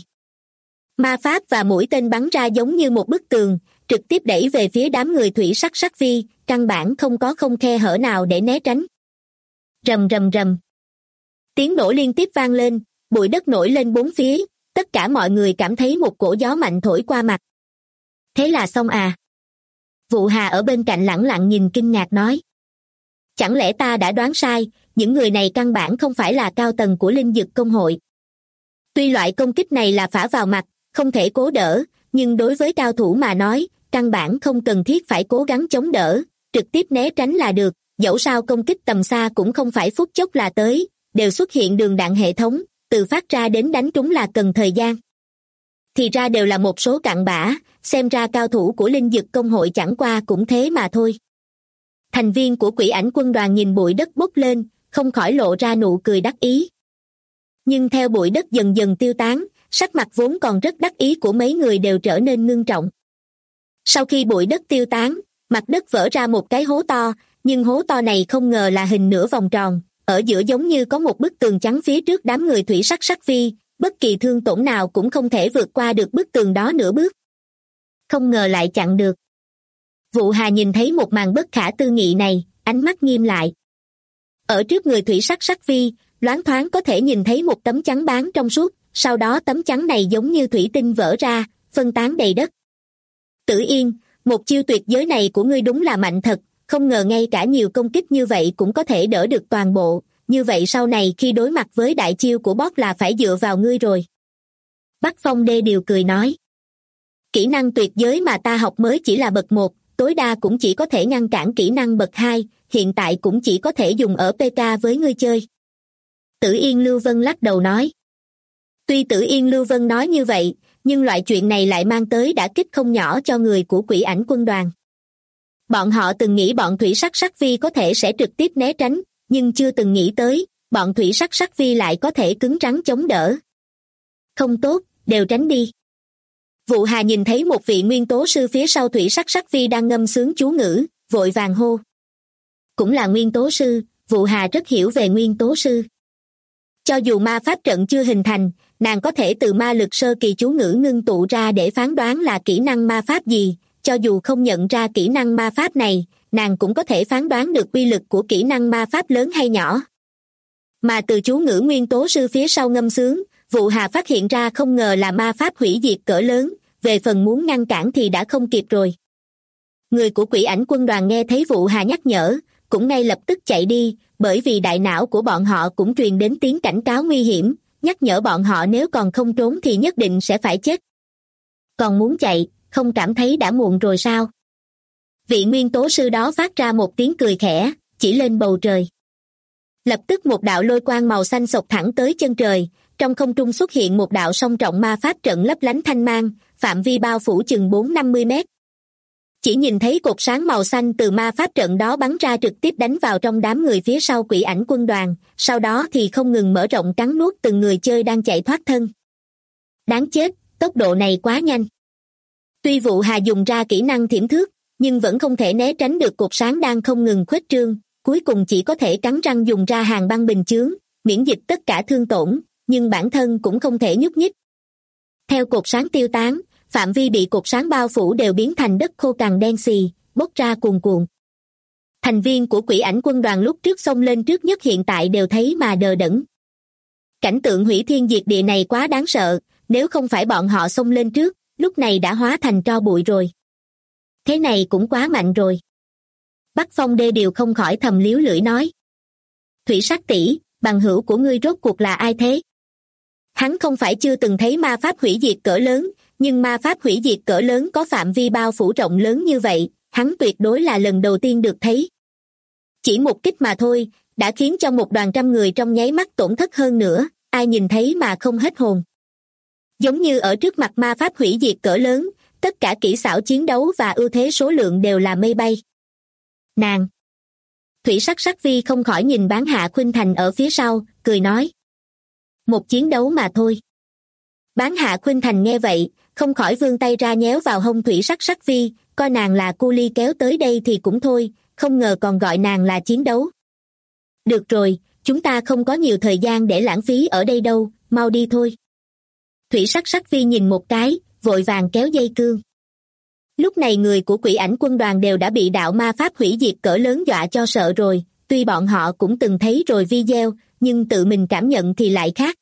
Ma pháp và mũi tên bắn ra giống như một bức tường, trực tiếp đẩy về phía đám người thủy sắc sắc phi, căn bản không có không khe hở nào để né tránh. Rầm rầm rầm. Tiếng nổ liên tiếp vang lên, bụi đất nổi lên bốn phía, tất cả mọi người cảm thấy một cổ gió mạnh thổi qua mặt. Thế là xong à? Vụ Hà ở bên cạnh lẳng lặng nhìn kinh ngạc nói. Chẳng lẽ ta đã đoán sai, những người này căn bản không phải là cao tầng của linh dực công hội. Tuy loại công kích này là phả vào mặt, không thể cố đỡ, nhưng đối với cao thủ mà nói, căn bản không cần thiết phải cố gắng chống đỡ, trực tiếp né tránh là được, dẫu sao công kích tầm xa cũng không phải phút chốc là tới, đều xuất hiện đường đạn hệ thống, từ phát ra đến đánh trúng là cần thời gian. Thì ra đều là một số cặn bã, xem ra cao thủ của linh dực công hội chẳng qua cũng thế mà thôi. Thành viên của quỷ ảnh quân đoàn nhìn bụi đất bốc lên, không khỏi lộ ra nụ cười đắc ý. Nhưng theo bụi đất dần dần tiêu tán, sắc mặt vốn còn rất đắc ý của mấy người đều trở nên ngưng trọng. Sau khi bụi đất tiêu tán, mặt đất vỡ ra một cái hố to, nhưng hố to này không ngờ là hình nửa vòng tròn, ở giữa giống như có một bức tường chắn phía trước đám người thủy sắc sắc phi, bất kỳ thương tổn nào cũng không thể vượt qua được bức tường đó nửa bước. Không ngờ lại chặn được. Vụ Hà nhìn thấy một màn bất khả tư nghị này, ánh mắt nghiêm lại. Ở trước người thủy sắc sắc phi, loáng thoáng có thể nhìn thấy một tấm chắn bán trong suốt, sau đó tấm chắn này giống như thủy tinh vỡ ra, phân tán đầy đất. Tử Yên, một chiêu tuyệt giới này của ngươi đúng là mạnh thật, không ngờ ngay cả nhiều công kích như vậy cũng có thể đỡ được toàn bộ, như vậy sau này khi đối mặt với đại chiêu của boss là phải dựa vào ngươi rồi. Bắc Phong đê điều cười nói. Kỹ năng tuyệt giới mà ta học mới chỉ là bậc 1, tối đa cũng chỉ có thể ngăn cản kỹ năng bậc 2, hiện tại cũng chỉ có thể dùng ở PK với ngươi chơi. Tử Yên Lưu Vân lắc đầu nói. Tuy Tử Yên Lưu Vân nói như vậy, nhưng loại chuyện này lại mang tới đả kích không nhỏ cho người của quỷ ảnh quân đoàn. Bọn họ từng nghĩ bọn thủy sắc sắc phi có thể sẽ trực tiếp né tránh, nhưng chưa từng nghĩ tới, bọn thủy sắc sắc phi lại có thể cứng rắn chống đỡ. Không tốt, đều tránh đi. Vụ Hà nhìn thấy một vị nguyên tố sư phía sau thủy sắc sắc phi đang ngâm sướng chú ngữ, vội vàng hô. Cũng là nguyên tố sư, Vụ Hà rất hiểu về nguyên tố sư. Cho dù ma pháp trận chưa hình thành, nàng có thể từ ma lực sơ kỳ chú ngữ ngưng tụ ra để phán đoán là kỹ năng ma pháp gì, cho dù không nhận ra kỹ năng ma pháp này, nàng cũng có thể phán đoán được uy lực của kỹ năng ma pháp lớn hay nhỏ. Mà từ chú ngữ nguyên tố sư phía sau ngâm sướng, Vụ Hà phát hiện ra không ngờ là ma pháp hủy diệt cỡ lớn, về phần muốn ngăn cản thì đã không kịp rồi. Người của quỷ ảnh quân đoàn nghe thấy Vụ Hà nhắc nhở, cũng ngay lập tức chạy đi, bởi vì đại não của bọn họ cũng truyền đến tiếng cảnh cáo nguy hiểm, nhắc nhở bọn họ nếu còn không trốn thì nhất định sẽ phải chết. Còn muốn chạy, không cảm thấy đã muộn rồi sao? Vị nguyên tố sư đó phát ra một tiếng cười khẽ, chỉ lên bầu trời. Lập tức một đạo lôi quang màu xanh xộc thẳng tới chân trời, trong không trung xuất hiện một đạo song trọng ma pháp trận lấp lánh thanh mang, phạm vi bao phủ chừng 4-50 mét. Chỉ nhìn thấy cột sáng màu xanh từ ma pháp trận đó bắn ra trực tiếp đánh vào trong đám người phía sau quỷ ảnh quân đoàn, sau đó thì không ngừng mở rộng cắn nuốt từng người chơi đang chạy thoát thân. Đáng chết, tốc độ này quá nhanh. Tuy Vụ Hà dùng ra kỹ năng thiểm thước, nhưng vẫn không thể né tránh được cột sáng đang không ngừng khuếch trương, cuối cùng chỉ có thể cắn răng dùng ra hàng băng bình chướng, miễn dịch tất cả thương tổn, nhưng bản thân cũng không thể nhúc nhích. Theo cột sáng tiêu tán, phạm vi bị cột sáng bao phủ đều biến thành đất khô cằn đen xì, bốc ra cuồn cuộn. Thành viên của quỷ ảnh quân đoàn lúc trước xông lên trước nhất hiện tại đều thấy mà đờ đẫn. Cảnh tượng hủy thiên diệt địa này quá đáng sợ, nếu không phải bọn họ xông lên trước, lúc này đã hóa thành tro bụi rồi. Thế này cũng quá mạnh rồi. Bắc Phong đê điều không khỏi thầm líu lưỡi nói. Thủy sắc tỷ, bằng hữu của ngươi rốt cuộc là ai thế? Hắn không phải chưa từng thấy ma pháp hủy diệt cỡ lớn, nhưng ma pháp hủy diệt cỡ lớn có phạm vi bao phủ rộng lớn như vậy, hắn tuyệt đối là lần đầu tiên được thấy. Chỉ một kích mà thôi, đã khiến cho một đoàn trăm người trong nháy mắt tổn thất hơn nữa, ai nhìn thấy mà không hết hồn. Giống như ở trước mặt ma pháp hủy diệt cỡ lớn, tất cả kỹ xảo chiến đấu và ưu thế số lượng đều là mây bay. Nàng! Thủy Sắc Sắc Vi không khỏi nhìn Bán Hạ Khuynh Thành ở phía sau, cười nói. Một chiến đấu mà thôi. Bán Hạ Khuynh Thành nghe vậy, không khỏi vươn tay ra nhéo vào hông Thủy Sắc Sắc Vi, coi nàng là cu ly kéo tới đây thì cũng thôi, không ngờ còn gọi nàng là chiến đấu. Được rồi, chúng ta không có nhiều thời gian để lãng phí ở đây đâu, mau đi thôi. Thủy Sắc Sắc Vi nhìn một cái, vội vàng kéo dây cương. Lúc này người của Quỷ Ảnh Quân đoàn đều đã bị đạo ma pháp hủy diệt cỡ lớn dọa cho sợ rồi, tuy bọn họ cũng từng thấy rồi video, nhưng tự mình cảm nhận thì lại khác.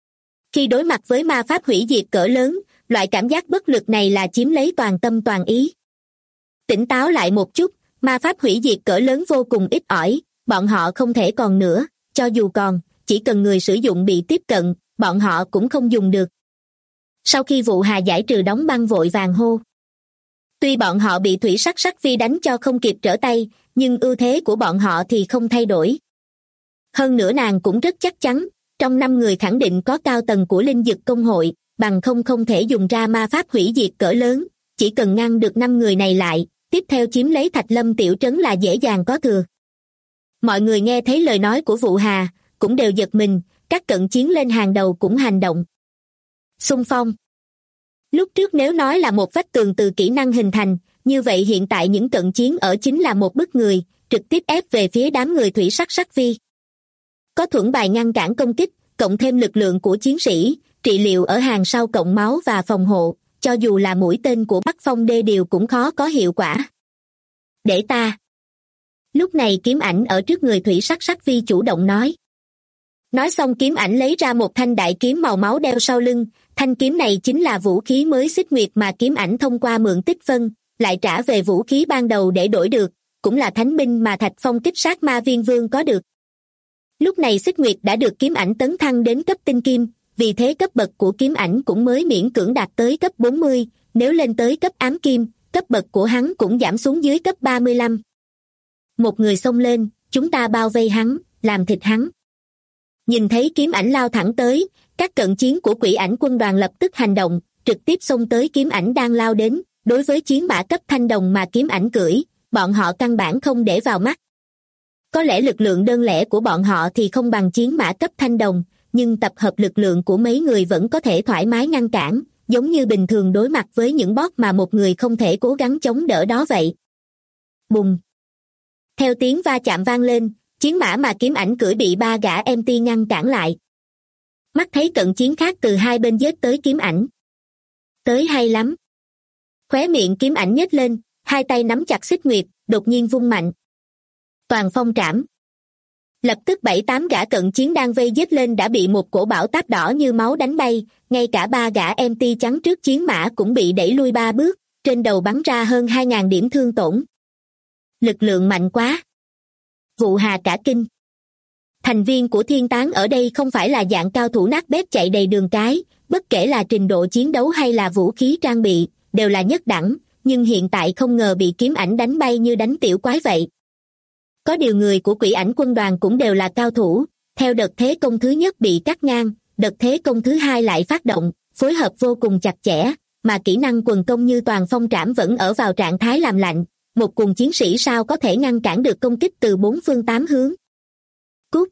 Khi đối mặt với ma pháp hủy diệt cỡ lớn, loại cảm giác bất lực này là chiếm lấy toàn tâm toàn ý. Tỉnh táo lại một chút, ma pháp hủy diệt cỡ lớn vô cùng ít ỏi, bọn họ không thể còn nữa, cho dù còn, chỉ cần người sử dụng bị tiếp cận, bọn họ cũng không dùng được. Sau khi Vụ Hà giải trừ đóng băng vội vàng hô. Tuy bọn họ bị Thủy Sắc Sắc Vi đánh cho không kịp trở tay, nhưng ưu thế của bọn họ thì không thay đổi. Hơn nữa nàng cũng rất chắc chắn, trong 5 người khẳng định có cao tầng của Linh Dực Công hội, bằng không thể dùng ra ma pháp hủy diệt cỡ lớn, chỉ cần ngăn được 5 người này lại, tiếp theo chiếm lấy Thạch Lâm tiểu trấn là dễ dàng có thừa. Mọi người nghe thấy lời nói của Vụ Hà, cũng đều giật mình, các cận chiến lên hàng đầu cũng hành động. Xung phong. Lúc trước nếu nói là một vách tường từ kỹ năng hình thành, như vậy hiện tại những cận chiến ở chính là một bức người, trực tiếp ép về phía đám người Thủy Sắc Sắc Vi. Có thuẫn bài ngăn cản công kích, cộng thêm lực lượng của chiến sĩ, trị liệu ở hàng sau cộng máu và phòng hộ, cho dù là mũi tên của Bắc Phong Đê Điều cũng khó có hiệu quả. Để ta. Lúc này Kiếm Ảnh ở trước người Thủy Sắc Sắc Vi chủ động nói. Nói xong Kiếm Ảnh lấy ra một thanh đại kiếm màu máu đeo sau lưng, thanh kiếm này chính là vũ khí mới Xích Nguyệt mà Kiếm Ảnh thông qua mượn tích phân, lại trả về vũ khí ban đầu để đổi được, cũng là thánh binh mà Thạch Phong kích sát ma viên vương có được. Lúc này Xích Nguyệt đã được Kiếm Ảnh tấn thăng đến cấp tinh kim, vì thế cấp bậc của Kiếm Ảnh cũng mới miễn cưỡng đạt tới cấp 40, nếu lên tới cấp ám kim, cấp bậc của hắn cũng giảm xuống dưới cấp 35. Một người xông lên, chúng ta bao vây hắn, làm thịt hắn. Nhìn thấy Kiếm Ảnh lao thẳng tới, các cận chiến của Quỷ Ảnh Quân đoàn lập tức hành động, trực tiếp xông tới Kiếm Ảnh đang lao đến, đối với chiến mã cấp thanh đồng mà Kiếm Ảnh cưỡi, bọn họ căn bản không để vào mắt. Có lẽ lực lượng đơn lẻ của bọn họ thì không bằng chiến mã cấp thanh đồng, nhưng tập hợp lực lượng của mấy người vẫn có thể thoải mái ngăn cản, giống như bình thường đối mặt với những boss mà một người không thể cố gắng chống đỡ đó vậy. Bùng! Theo tiếng va chạm vang lên, chiến mã mà Kiếm Ảnh cưỡi bị 3 gã MT ngăn cản lại. Mắt thấy cận chiến khác từ hai bên giết tới Kiếm Ảnh. Tới hay lắm. Khóe miệng Kiếm Ảnh nhếch lên, hai tay nắm chặt Xích Nguyệt, đột nhiên vung mạnh. Toàn phong trảm. Lập tức 7-8 gã cận chiến đang vây giết lên đã bị một cổ bão táp đỏ như máu đánh bay, ngay cả 3 gã MT chắn trước chiến mã cũng bị đẩy lui 3 bước, trên đầu bắn ra hơn 2.000 điểm thương tổn. Lực lượng mạnh quá. Vụ Hà cả kinh. Thành viên của Thiên Tán ở đây không phải là dạng cao thủ nát bét chạy đầy đường cái, bất kể là trình độ chiến đấu hay là vũ khí trang bị, đều là nhất đẳng, nhưng hiện tại không ngờ bị Kiếm Ảnh đánh bay như đánh tiểu quái vậy. Có điều người của Quỷ Ảnh Quân đoàn cũng đều là cao thủ, theo đợt thế công thứ nhất bị cắt ngang, đợt thế công thứ hai lại phát động, phối hợp vô cùng chặt chẽ, mà kỹ năng quần công như toàn phong trảm vẫn ở vào trạng thái làm lạnh, một quần chiến sĩ sao có thể ngăn cản được công kích từ 4 phương 8 hướng. Cút!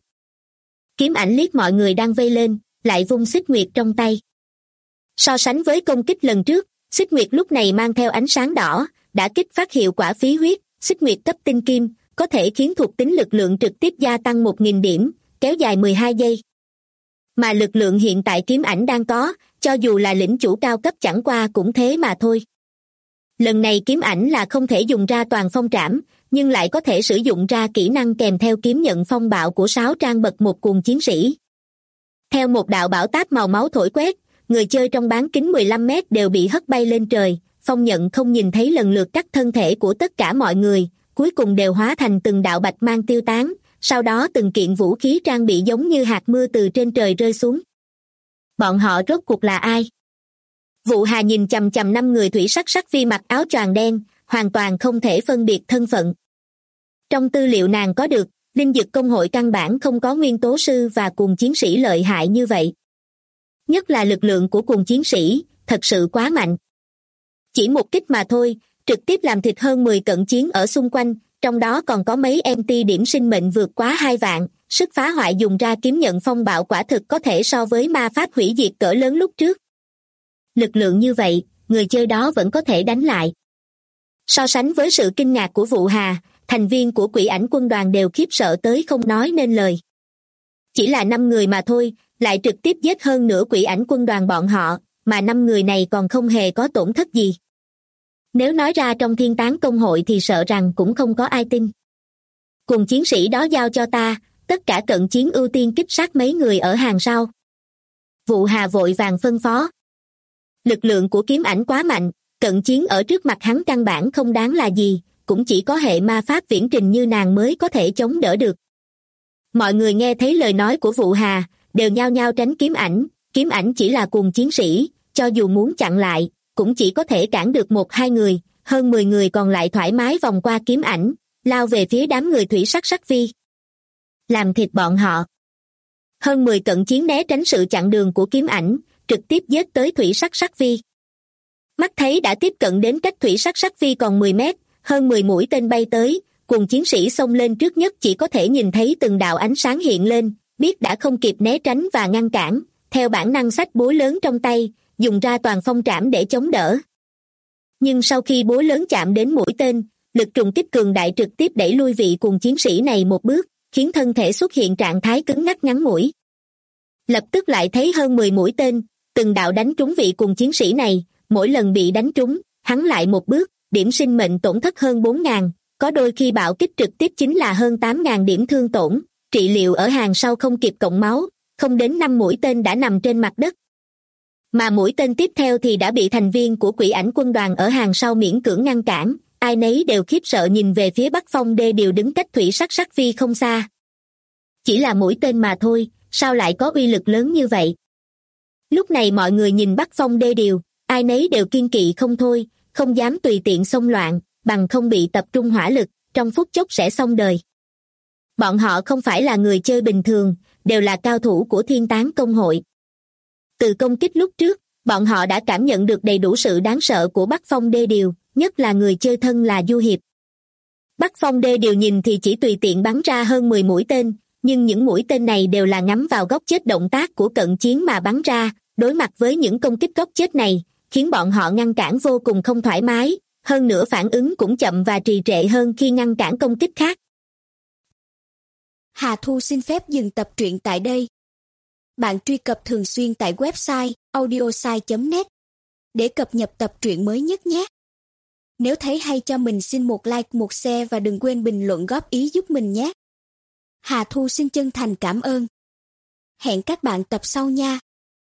Kiếm Ảnh liếc mọi người đang vây lên, lại vung Xích Nguyệt trong tay. So sánh với công kích lần trước, Xích Nguyệt lúc này mang theo ánh sáng đỏ, đã kích phát hiệu quả phí huyết, Xích Nguyệt cấp tinh kim, có thể khiến thuộc tính lực lượng trực tiếp gia tăng 1.000 điểm, kéo dài 12 giây. Mà lực lượng hiện tại Kiếm Ảnh đang có, cho dù là lĩnh chủ cao cấp chẳng qua cũng thế mà thôi. Lần này Kiếm Ảnh là không thể dùng ra toàn phong trảm, nhưng lại có thể sử dụng ra kỹ năng kèm theo kiếm nhận phong bạo của 6 trang bậc một cuồng chiến sĩ. Theo một đạo bão táp màu máu thổi quét, người chơi trong bán kính 15 mét đều bị hất bay lên trời, phong nhận không nhìn thấy lần lượt cắt thân thể của tất cả mọi người, cuối cùng đều hóa thành từng đạo bạch mang tiêu tán, sau đó từng kiện vũ khí trang bị giống như hạt mưa từ trên trời rơi xuống. Bọn họ rốt cuộc là ai? Vụ Hà nhìn chằm chằm 5 người thủy sắc sắc phi mặc áo choàng đen, hoàn toàn không thể phân biệt thân phận. Trong tư liệu nàng có được, linh dực công hội căn bản không có nguyên tố sư và cuồng chiến sĩ lợi hại như vậy. Nhất là lực lượng của cuồng chiến sĩ, thật sự quá mạnh. Chỉ một kích mà thôi, trực tiếp làm thịt hơn 10 cận chiến ở xung quanh, trong đó còn có mấy MT điểm sinh mệnh vượt quá 2 vạn, sức phá hoại dùng ra kiếm nhận phong bạo quả thực có thể so với ma pháp hủy diệt cỡ lớn lúc trước. Lực lượng như vậy, người chơi đó vẫn có thể đánh lại. So sánh với sự kinh ngạc của Vụ Hà, thành viên của Quỷ Ảnh quân đoàn đều khiếp sợ tới không nói nên lời. Chỉ là 5 người mà thôi, lại trực tiếp giết hơn nửa Quỷ Ảnh quân đoàn bọn họ, mà 5 người này còn không hề có tổn thất gì. Nếu nói ra trong Thiên Tán công hội thì sợ rằng cũng không có ai tin. Cùng chiến sĩ đó giao cho ta, tất cả cận chiến ưu tiên kích sát mấy người ở hàng sau. Vụ Hà vội vàng phân phó. Lực lượng của kiếm ảnh quá mạnh, cận chiến ở trước mặt hắn căn bản không đáng là gì, cũng chỉ có hệ ma pháp viễn trình như nàng mới có thể chống đỡ được. Mọi người nghe thấy lời nói của Vụ Hà, đều nhao nhao tránh kiếm ảnh chỉ là cùng chiến sĩ, cho dù muốn chặn lại, cũng chỉ có thể cản được 1-2 người, hơn 10 người còn lại thoải mái vòng qua kiếm ảnh, lao về phía đám người thủy sắc sắc phi. Làm thịt bọn họ. Hơn 10 cận chiến né tránh sự chặn đường của kiếm ảnh, trực tiếp giết tới thủy sắc sắc phi. Mắt thấy đã tiếp cận đến cách thủy sắc sắc phi còn 10 mét, hơn 10 mũi tên bay tới, cùng chiến sĩ xông lên trước nhất chỉ có thể nhìn thấy từng đạo ánh sáng hiện lên, biết đã không kịp né tránh và ngăn cản, theo bản năng xách búa lớn trong tay, dùng ra toàn phong trảm để chống đỡ. Nhưng sau khi búa lớn chạm đến mũi tên, lực trùng kích cường đại trực tiếp đẩy lui vị cùng chiến sĩ này một bước, khiến thân thể xuất hiện trạng thái cứng ngắc ngắn ngủi. Lập tức lại thấy hơn 10 mũi tên, từng đạo đánh trúng vị cùng chiến sĩ này, mỗi lần bị đánh trúng, hắn lại một bước, điểm sinh mệnh tổn thất hơn 4.000, có đôi khi bạo kích trực tiếp chính là hơn 8.000 điểm thương tổn, trị liệu ở hàng sau không kịp cộng máu, không đến 5 mũi tên đã nằm trên mặt đất. Mà mũi tên tiếp theo thì đã bị thành viên của Quỷ Ảnh quân đoàn ở hàng sau miễn cưỡng ngăn cản, ai nấy đều khiếp sợ nhìn về phía Bắc Phong Đê Điều đứng cách thủy sắc sắc phi không xa. Chỉ là mũi tên mà thôi, sao lại có uy lực lớn như vậy? Lúc này mọi người nhìn Bắc Phong Đê Điều, ai nấy đều kiêng kỵ không thôi, không dám tùy tiện xông loạn, bằng không bị tập trung hỏa lực, trong phút chốc sẽ xong đời. Bọn họ không phải là người chơi bình thường, đều là cao thủ của Thiên Tán công hội. Từ công kích lúc trước, bọn họ đã cảm nhận được đầy đủ sự đáng sợ của Bắc Phong Đê Điều, nhất là người chơi thân là Du Hiệp. Bắc Phong Đê Điều nhìn thì chỉ tùy tiện bắn ra hơn 10 mũi tên, nhưng những mũi tên này đều là ngắm vào góc chết động tác của cận chiến mà bắn ra, đối mặt với những công kích góc chết này, khiến bọn họ ngăn cản vô cùng không thoải mái, hơn nữa phản ứng cũng chậm và trì trệ hơn khi ngăn cản công kích khác. Hà Thu xin phép dừng tập truyện tại đây. Bạn truy cập thường xuyên tại website audiosai.net để cập nhật tập truyện mới nhất nhé. Nếu thấy hay cho mình xin một like, một share và đừng quên bình luận góp ý giúp mình nhé. Hà Thu xin chân thành cảm ơn. Hẹn các bạn tập sau nha.